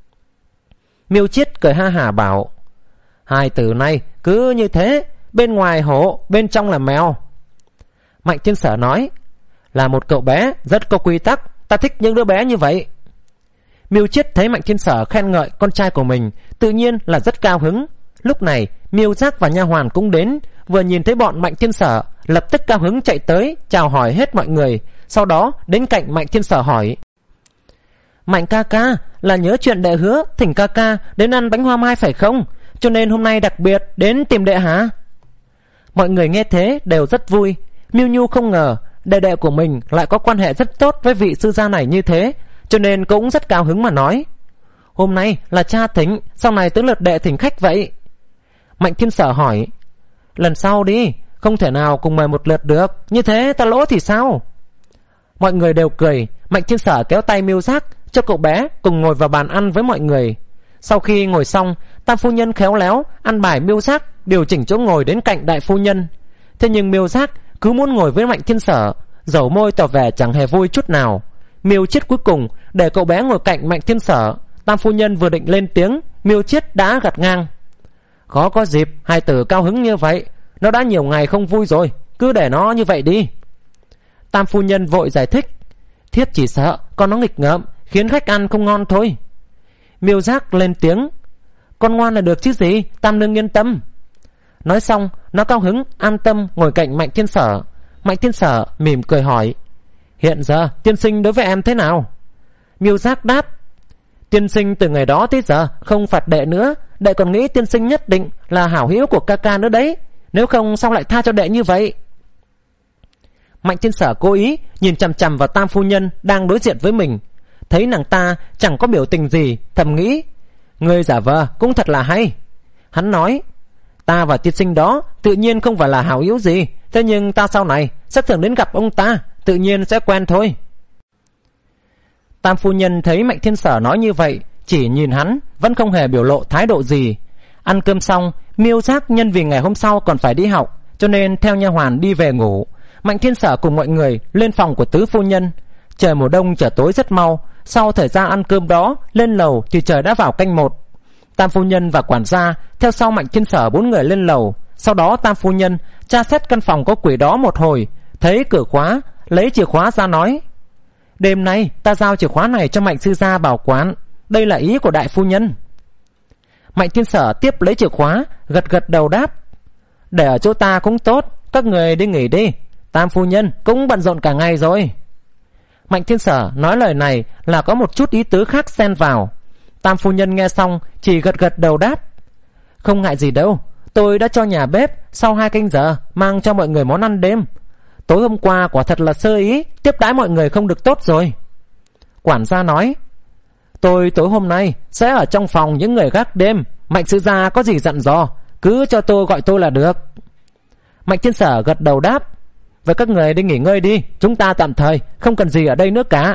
Miêu Chiết cười ha hả bảo: hai từ này cứ như thế, bên ngoài hổ, bên trong là mèo. Mạnh Thiên Sở nói: là một cậu bé rất có quy tắc, ta thích những đứa bé như vậy. Miêu Chiết thấy Mạnh Thiên Sở khen ngợi con trai của mình, tự nhiên là rất cao hứng. Lúc này Miêu Giác và nha hoàn cũng đến, vừa nhìn thấy bọn Mạnh Thiên Sở, lập tức cao hứng chạy tới chào hỏi hết mọi người, sau đó đến cạnh Mạnh Thiên Sở hỏi: Mạnh ca ca, là nhớ chuyện đệ hứa thỉnh ca ca đến ăn bánh hoa mai phải không? Cho nên hôm nay đặc biệt đến tìm đệ hả? Mọi người nghe thế đều rất vui. Miêu Nhu không ngờ đệ đệ của mình lại có quan hệ rất tốt với vị sư gia này như thế, cho nên cũng rất cao hứng mà nói: hôm nay là cha thỉnh, sau này tới lượt đệ thỉnh khách vậy. Mạnh Thiên Sở hỏi: lần sau đi, không thể nào cùng mời một lượt được, như thế ta lỗ thì sao? Mọi người đều cười. Mạnh Thiên Sở kéo tay Miêu Giác cho cậu bé cùng ngồi vào bàn ăn với mọi người. Sau khi ngồi xong, tam phu nhân khéo léo ăn bài Miêu Giác điều chỉnh chỗ ngồi đến cạnh đại phu nhân. Thế nhưng Miêu Giác cứ muốn ngồi với Mạnh Thiên Sở, dầu môi tỏ vẻ chẳng hề vui chút nào. Miêu Chiết cuối cùng để cậu bé ngồi cạnh Mạnh Thiên Sở. Tam phu nhân vừa định lên tiếng, Miêu Chiết đã gạt ngang: khó có dịp hai tử cao hứng như vậy, nó đã nhiều ngày không vui rồi, cứ để nó như vậy đi. Tam phu nhân vội giải thích: thiếp chỉ sợ con nó nghịch ngợm, khiến khách ăn không ngon thôi. Miêu Giác lên tiếng: con ngoan là được chứ gì, tam nương yên tâm. Nói xong, nó cao hứng an tâm ngồi cạnh Mạnh Thiên Sở. Mạnh Thiên Sở mỉm cười hỏi: hiện giờ tiên sinh đối với em thế nào? Miêu Giác đáp: tiên sinh từ ngày đó tới giờ không phạt đệ nữa, đệ còn nghĩ tiên sinh nhất định là hảo hữu của ca ca nữa đấy, nếu không sao lại tha cho đệ như vậy? Mạnh Thiên Sở cố ý nhìn chằm chằm vào tam phu nhân đang đối diện với mình, thấy nàng ta chẳng có biểu tình gì, thầm nghĩ: người giả vờ cũng thật là hay. Hắn nói: ta và tiên sinh đó tự nhiên không phải là hảo hữu gì, thế nhưng ta sau này sẽ thường đến gặp ông ta, tự nhiên sẽ quen thôi. Tam phu nhân thấy Mạnh Thiên Sở nói như vậy, chỉ nhìn hắn, vẫn không hề biểu lộ thái độ gì. Ăn cơm xong, Miêu Giác nhân vì ngày hôm sau còn phải đi học, cho nên theo nha hoàn đi về ngủ. Mạnh Thiên Sở cùng mọi người lên phòng của tứ phu nhân. Trời mùa đông trở tối rất mau, Sau thời gian ăn cơm đó, lên lầu thì trời đã vào canh một. Tam phu nhân và quản gia theo sau Mạnh Thiên Sở bốn người lên lầu. Sau đó Tam phu nhân tra xét căn phòng có quỷ đó một hồi, thấy cửa khóa, lấy chìa khóa ra nói: đêm nay ta giao chìa khóa này cho Mạnh sư gia bảo quản, đây là ý của đại phu nhân. Mạnh Thiên Sở tiếp lấy chìa khóa, gật gật đầu đáp: để ở chỗ ta cũng tốt, các người đi nghỉ đi, Tam phu nhân cũng bận rộn cả ngày rồi. Mạnh Thiên Sở nói lời này là có một chút ý tứ khác xen vào. Tam phu nhân nghe xong chỉ gật gật đầu đáp: không ngại gì đâu, tôi đã cho nhà bếp sau hai canh giờ mang cho mọi người món ăn đêm. Tối hôm qua quả thật là sơ ý, tiếp đãi mọi người không được tốt rồi. Quản gia nói: tôi tối hôm nay sẽ ở trong phòng những người gác đêm, Mạnh sư gia có gì dặn dò cứ cho tôi gọi tôi là được. Mạnh Thiên Sở gật đầu đáp: vậy các người đi nghỉ ngơi đi, chúng ta tạm thời không cần gì ở đây nữa cả.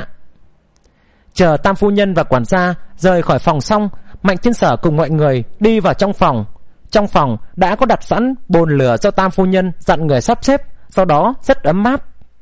Chờ Tam phu nhân và quản gia rời khỏi phòng xong, Mạnh Thiên Sở cùng mọi người đi vào trong phòng. Trong phòng đã có đặt sẵn bồn lửa do Tam phu nhân dặn người sắp xếp, sau đó rất ấm áp.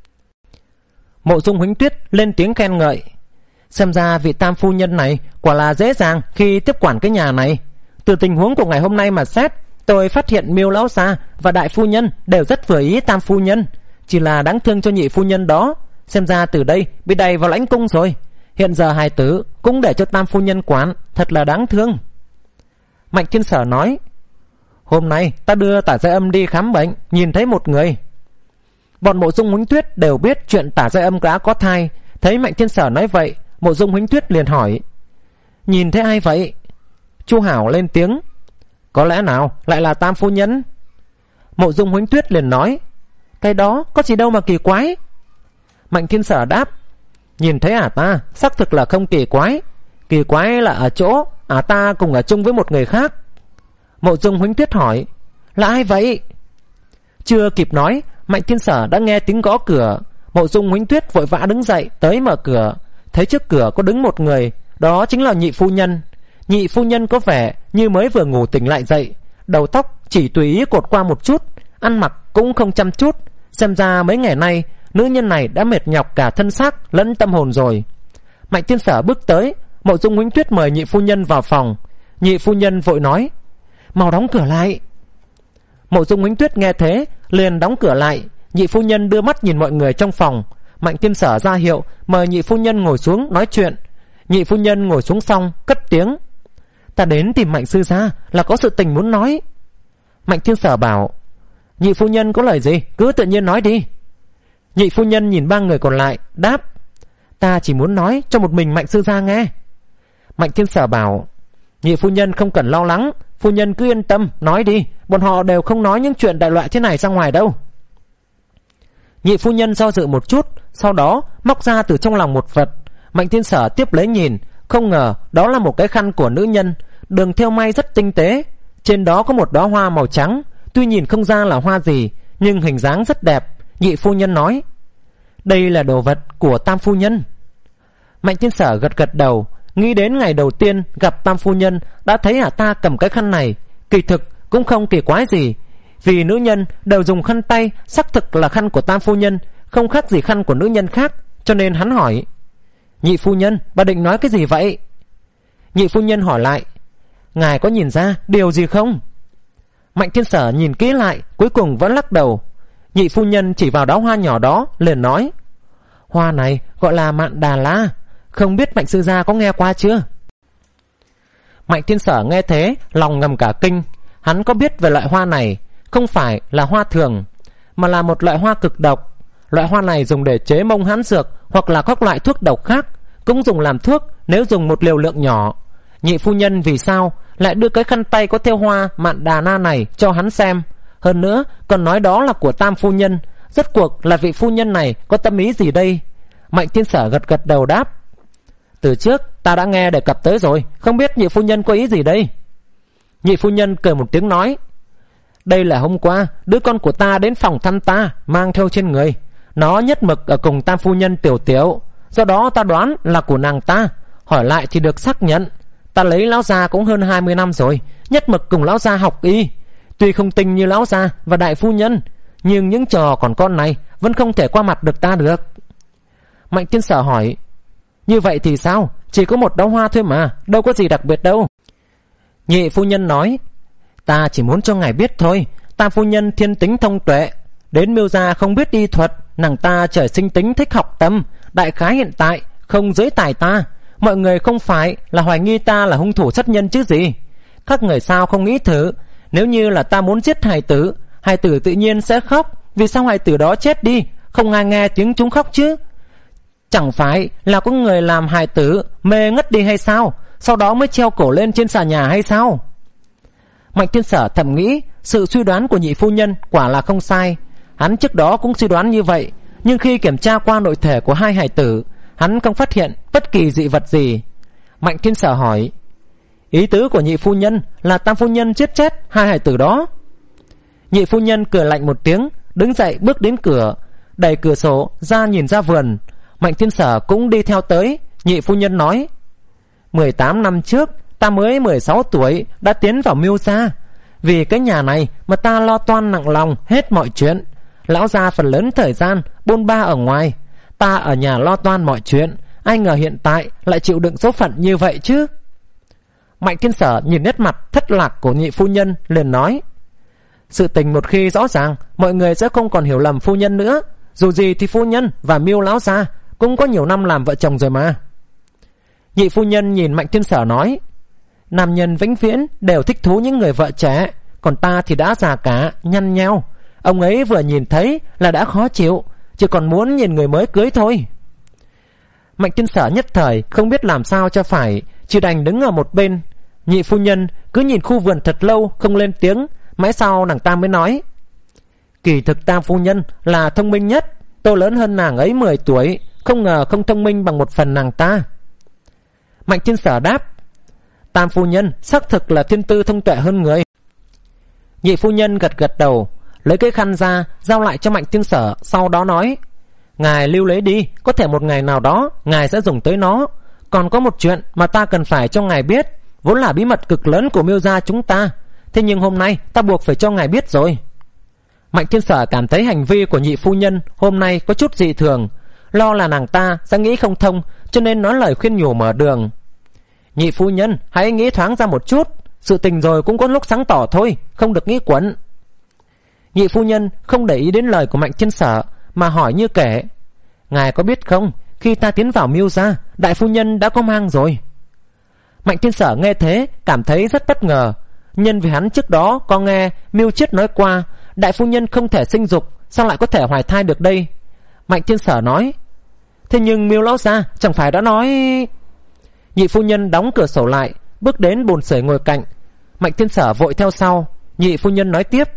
Mộ Dung Huỳnh Tuyết lên tiếng khen ngợi: xem ra vị Tam phu nhân này quả là dễ dàng khi tiếp quản cái nhà này. Từ tình huống của ngày hôm nay mà xét, tôi phát hiện Miêu lão gia và đại phu nhân đều rất vừa ý Tam phu nhân, chỉ là đáng thương cho nhị phu nhân đó, xem ra từ đây bị đày vào lãnh cung rồi. Hiện giờ hài tử cũng để cho Tam phu nhân quản, thật là đáng thương. Mạnh Thiên Sở nói: hôm nay ta đưa Tả Giai Âm đi khám bệnh, nhìn thấy một người. Bọn Mộ Dung Huỳnh Tuyết đều biết chuyện Tả Giai Âm đã có thai. Thấy Mạnh Thiên Sở nói vậy, Mộ Dung Huỳnh Tuyết liền hỏi: nhìn thấy ai vậy? Chu Hảo lên tiếng: có lẽ nào lại là Tam phu nhân? Mộ Dung Huỳnh Tuyết liền nói: cái đó có gì đâu mà kỳ quái. Mạnh Thiên Sở đáp: nhìn thấy ả ta xác thực là không kỳ quái, kỳ quái là ở chỗ ả ta cùng ở chung với một người khác. Mộ Dung Huỳnh Tuyết hỏi: là ai vậy? Chưa kịp nói, Mạnh Thiên Sở đã nghe tiếng gõ cửa. Mộ Dung Huỳnh Tuyết vội vã đứng dậy tới mở cửa, thấy trước cửa có đứng một người, đó chính là nhị phu nhân. Nhị phu nhân có vẻ như mới vừa ngủ tỉnh lại dậy, đầu tóc chỉ tùy ý cột qua một chút, ăn mặc cũng không chăm chút, xem ra mấy ngày nay nữ nhân này đã mệt nhọc cả thân xác lẫn tâm hồn rồi. Mạnh Thiên Sở bước tới, Mộ Dung Huỳnh Tuyết mời nhị phu nhân vào phòng. Nhị phu nhân vội nói: mau đóng cửa lại. Mộ Dung Huỳnh Tuyết nghe thế liền đóng cửa lại. Nhị phu nhân đưa mắt nhìn mọi người trong phòng. Mạnh Thiên Sở ra hiệu mời nhị phu nhân ngồi xuống nói chuyện. Nhị phu nhân ngồi xuống xong cất tiếng: ta đến tìm Mạnh sư gia là có sự tình muốn nói. Mạnh Thiên Sở bảo: nhị phu nhân có lời gì cứ tự nhiên nói đi. Nhị phu nhân nhìn ba người còn lại đáp: ta chỉ muốn nói cho một mình Mạnh sư gia nghe. Mạnh Thiên Sở bảo: nhị phu nhân không cần lo lắng, phu nhân cứ yên tâm nói đi, bọn họ đều không nói những chuyện đại loại thế này ra ngoài đâu. Nhị phu nhân do dự một chút, sau đó móc ra từ trong lòng một vật. Mạnh Thiên Sở tiếp lấy nhìn, không ngờ đó là một cái khăn của nữ nhân, đường thêu may rất tinh tế, trên đó có một đóa hoa màu trắng, tuy nhìn không ra là hoa gì nhưng hình dáng rất đẹp. Nhị phu nhân nói: đây là đồ vật của Tam phu nhân. Mạnh Thiên Sở gật gật đầu, nghĩ đến ngày đầu tiên gặp Tam phu nhân đã thấy ả ta cầm cái khăn này, kỳ thực cũng không kỳ quái gì, vì nữ nhân đều dùng khăn tay, xác thực là khăn của Tam phu nhân, không khác gì khăn của nữ nhân khác, cho nên hắn hỏi: nhị phu nhân, bà định nói cái gì vậy? Nhị phu nhân hỏi lại: ngài có nhìn ra điều gì không? Mạnh Thiên Sở nhìn kỹ lại, cuối cùng vẫn lắc đầu. Nhị phu nhân chỉ vào đóa hoa nhỏ đó liền nói: hoa này gọi là Mạn Đà La, không biết Mạnh sư gia có nghe qua chưa? Mạnh Thiên Sở nghe thế lòng ngầm cả kinh. Hắn có biết về loại hoa này, không phải là hoa thường, mà là một loại hoa cực độc. Loại hoa này dùng để chế mông hãn dược hoặc là các loại thuốc độc khác, cũng dùng làm thuốc nếu dùng một liều lượng nhỏ. Nhị phu nhân vì sao lại đưa cái khăn tay có thêu hoa Mạn Đà La này cho hắn xem, hơn nữa còn nói đó là của Tam phu nhân? Rốt cuộc là vị phu nhân này có tâm ý gì đây? Mạnh Thiên Sở gật gật đầu đáp: từ trước ta đã nghe đề cập tới rồi, không biết nhị phu nhân có ý gì đây? Nhị phu nhân cười một tiếng nói: đây là hôm qua đứa con của ta đến phòng thăm ta, mang theo trên người, nó nhất mực ở cùng Tam phu nhân tiểu tiểu, do đó ta đoán là của nàng ta. Hỏi lại thì được xác nhận, ta lấy lão gia cũng hơn hai mươi năm rồi, nhất mực cùng lão gia học y. Tuy không tinh như lão gia và đại phu nhân, nhưng những trò còn con này vẫn không thể qua mặt được ta được. Mạnh Thiên Sở hỏi: Như vậy thì sao? Chỉ có một đóa hoa thôi mà, đâu có gì đặc biệt đâu. Nhị phu nhân nói: Ta chỉ muốn cho ngài biết thôi, Tam phu nhân thiên tính thông tuệ, đến Miêu gia không biết y thuật, nàng ta trời sinh tính thích học tâm, đại khái hiện tại không dưới tài ta. Mọi người không phải là hoài nghi ta là hung thủ sát nhân chứ gì. Các người sao không nghĩ thử, nếu như là ta muốn giết hài tử, hài tử tự nhiên sẽ khóc, vì sao hài tử đó chết đi không ai nghe tiếng chúng khóc chứ? Chẳng phải là có người làm hài tử mê ngất đi hay sao, sau đó mới treo cổ lên trên xà nhà hay sao? Mạnh Thiên Sở thầm nghĩ, sự suy đoán của nhị phu nhân quả là không sai. Hắn trước đó cũng suy đoán như vậy, nhưng khi kiểm tra qua nội thể của hai hài tử, hắn không phát hiện bất kỳ dị vật gì. Mạnh Thiên Sở hỏi: Ý tứ của nhị phu nhân là Tam phu nhân giết chết hai hài tử đó? Nhị phu nhân cười lạnh một tiếng, đứng dậy bước đến cửa, đẩy cửa sổ ra nhìn ra vườn. Mạnh Thiên Sở cũng đi theo tới. Nhị phu nhân nói: mười tám năm trước ta mới mười sáu tuổi đã tiến vào Miêu gia, vì cái nhà này mà ta lo toan nặng lòng hết mọi chuyện. Lão gia phần lớn thời gian bôn ba ở ngoài, ta ở nhà lo toan mọi chuyện, ai ngờ hiện tại lại chịu đựng số phận như vậy chứ. Mạnh Thiên Sở nhìn nét mặt thất lạc của nhị phu nhân, liền nói: Sự tình một khi rõ ràng, mọi người sẽ không còn hiểu lầm phu nhân nữa. Dù gì thì phu nhân và Miêu lão gia cũng có nhiều năm làm vợ chồng rồi mà. Nhị phu nhân nhìn Mạnh Thiên Sở nói: Nam nhân vĩnh viễn đều thích thú những người vợ trẻ, còn ta thì đã già cả, nhăn nheo. Ông ấy vừa nhìn thấy là đã khó chịu, chỉ còn muốn nhìn người mới cưới thôi. Mạnh Thiên Sở nhất thời không biết làm sao cho phải, chỉ đành đứng ở một bên. Nhị phu nhân cứ nhìn khu vườn thật lâu không lên tiếng, mãi sau nàng ta mới nói: Kỳ thực Tam phu nhân là thông minh nhất, tôi lớn hơn nàng ấy mười tuổi, không ngờ không thông minh bằng một phần nàng ta. Mạnh Thiên Sở đáp: Tam phu nhân xác thực là thiên tư thông tuệ hơn người. Nhị phu nhân gật gật đầu, lấy cái khăn ra giao lại cho Mạnh Thiên Sở, sau đó nói: Ngài lưu lấy đi, có thể một ngày nào đó ngài sẽ dùng tới nó. Còn có một chuyện mà ta cần phải cho ngài biết, vốn là bí mật cực lớn của Miêu gia chúng ta, thế nhưng hôm nay ta buộc phải cho ngài biết rồi. Mạnh Thiên Sở cảm thấy hành vi của nhị phu nhân hôm nay có chút dị thường, lo là nàng ta sẽ nghĩ không thông, cho nên nói lời khuyên nhủ mở đường. Nhị phu nhân hãy nghĩ thoáng ra một chút, sự tình rồi cũng có lúc sáng tỏ thôi, không được nghĩ quẩn. Nhị phu nhân không để ý đến lời của Mạnh Thiên Sở mà hỏi như kể: Ngài có biết không, khi ta tiến vào Miêu gia, đại phu nhân đã có mang rồi. Mạnh Thiên Sở nghe thế cảm thấy rất bất ngờ, nhân vì hắn trước đó có nghe Miêu Chiết nói qua đại phu nhân không thể sinh dục, sao lại có thể hoài thai được đây? Mạnh Thiên Sở nói: Thế nhưng Miêu lão gia chẳng phải đã nói... Nhị phu nhân đóng cửa sổ lại, bước đến bồn sưởi ngồi cạnh. Mạnh Thiên Sở vội theo sau. Nhị phu nhân nói tiếp: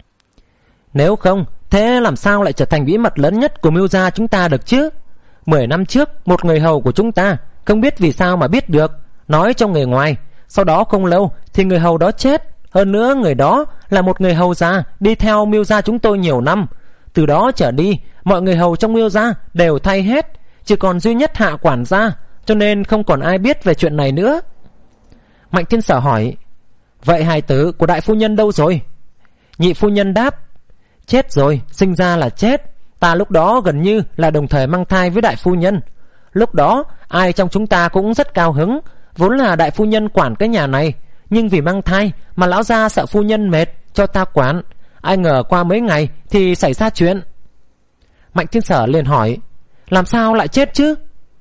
Nếu không, thế làm sao lại trở thành bí mật lớn nhất của Miêu gia chúng ta được chứ? Mười năm trước, một người hầu của chúng ta không biết vì sao mà biết được, nói cho người ngoài. Sau đó không lâu thì người hầu đó chết. Hơn nữa người đó là một người hầu già đi theo Miêu gia chúng tôi nhiều năm. Từ đó trở đi, mọi người hầu trong Miêu gia đều thay hết, chỉ còn duy nhất Hạ quản gia, cho nên không còn ai biết về chuyện này nữa. Mạnh Thiên Sở hỏi: Vậy hài tử của đại phu nhân đâu rồi? Nhị phu nhân đáp: Chết rồi, sinh ra là chết. Ta lúc đó gần như là đồng thời mang thai với đại phu nhân. Lúc đó ai trong chúng ta cũng rất cao hứng, vốn là đại phu nhân quản cái nhà này, nhưng vì mang thai mà lão gia sợ phu nhân mệt cho ta quản. Ai ngờ qua mấy ngày thì xảy ra chuyện. Mạnh Thiên Sở liền hỏi: Làm sao lại chết chứ?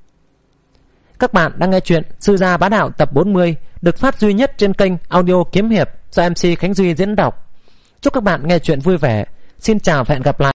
Các bạn đang nghe chuyện Sư Gia Bá Đạo tập bốn mươi, được phát duy nhất trên kênh audio Kiếm Hiệp do em xê Khánh Duy diễn đọc. Chúc các bạn nghe chuyện vui vẻ. Xin chào và hẹn gặp lại.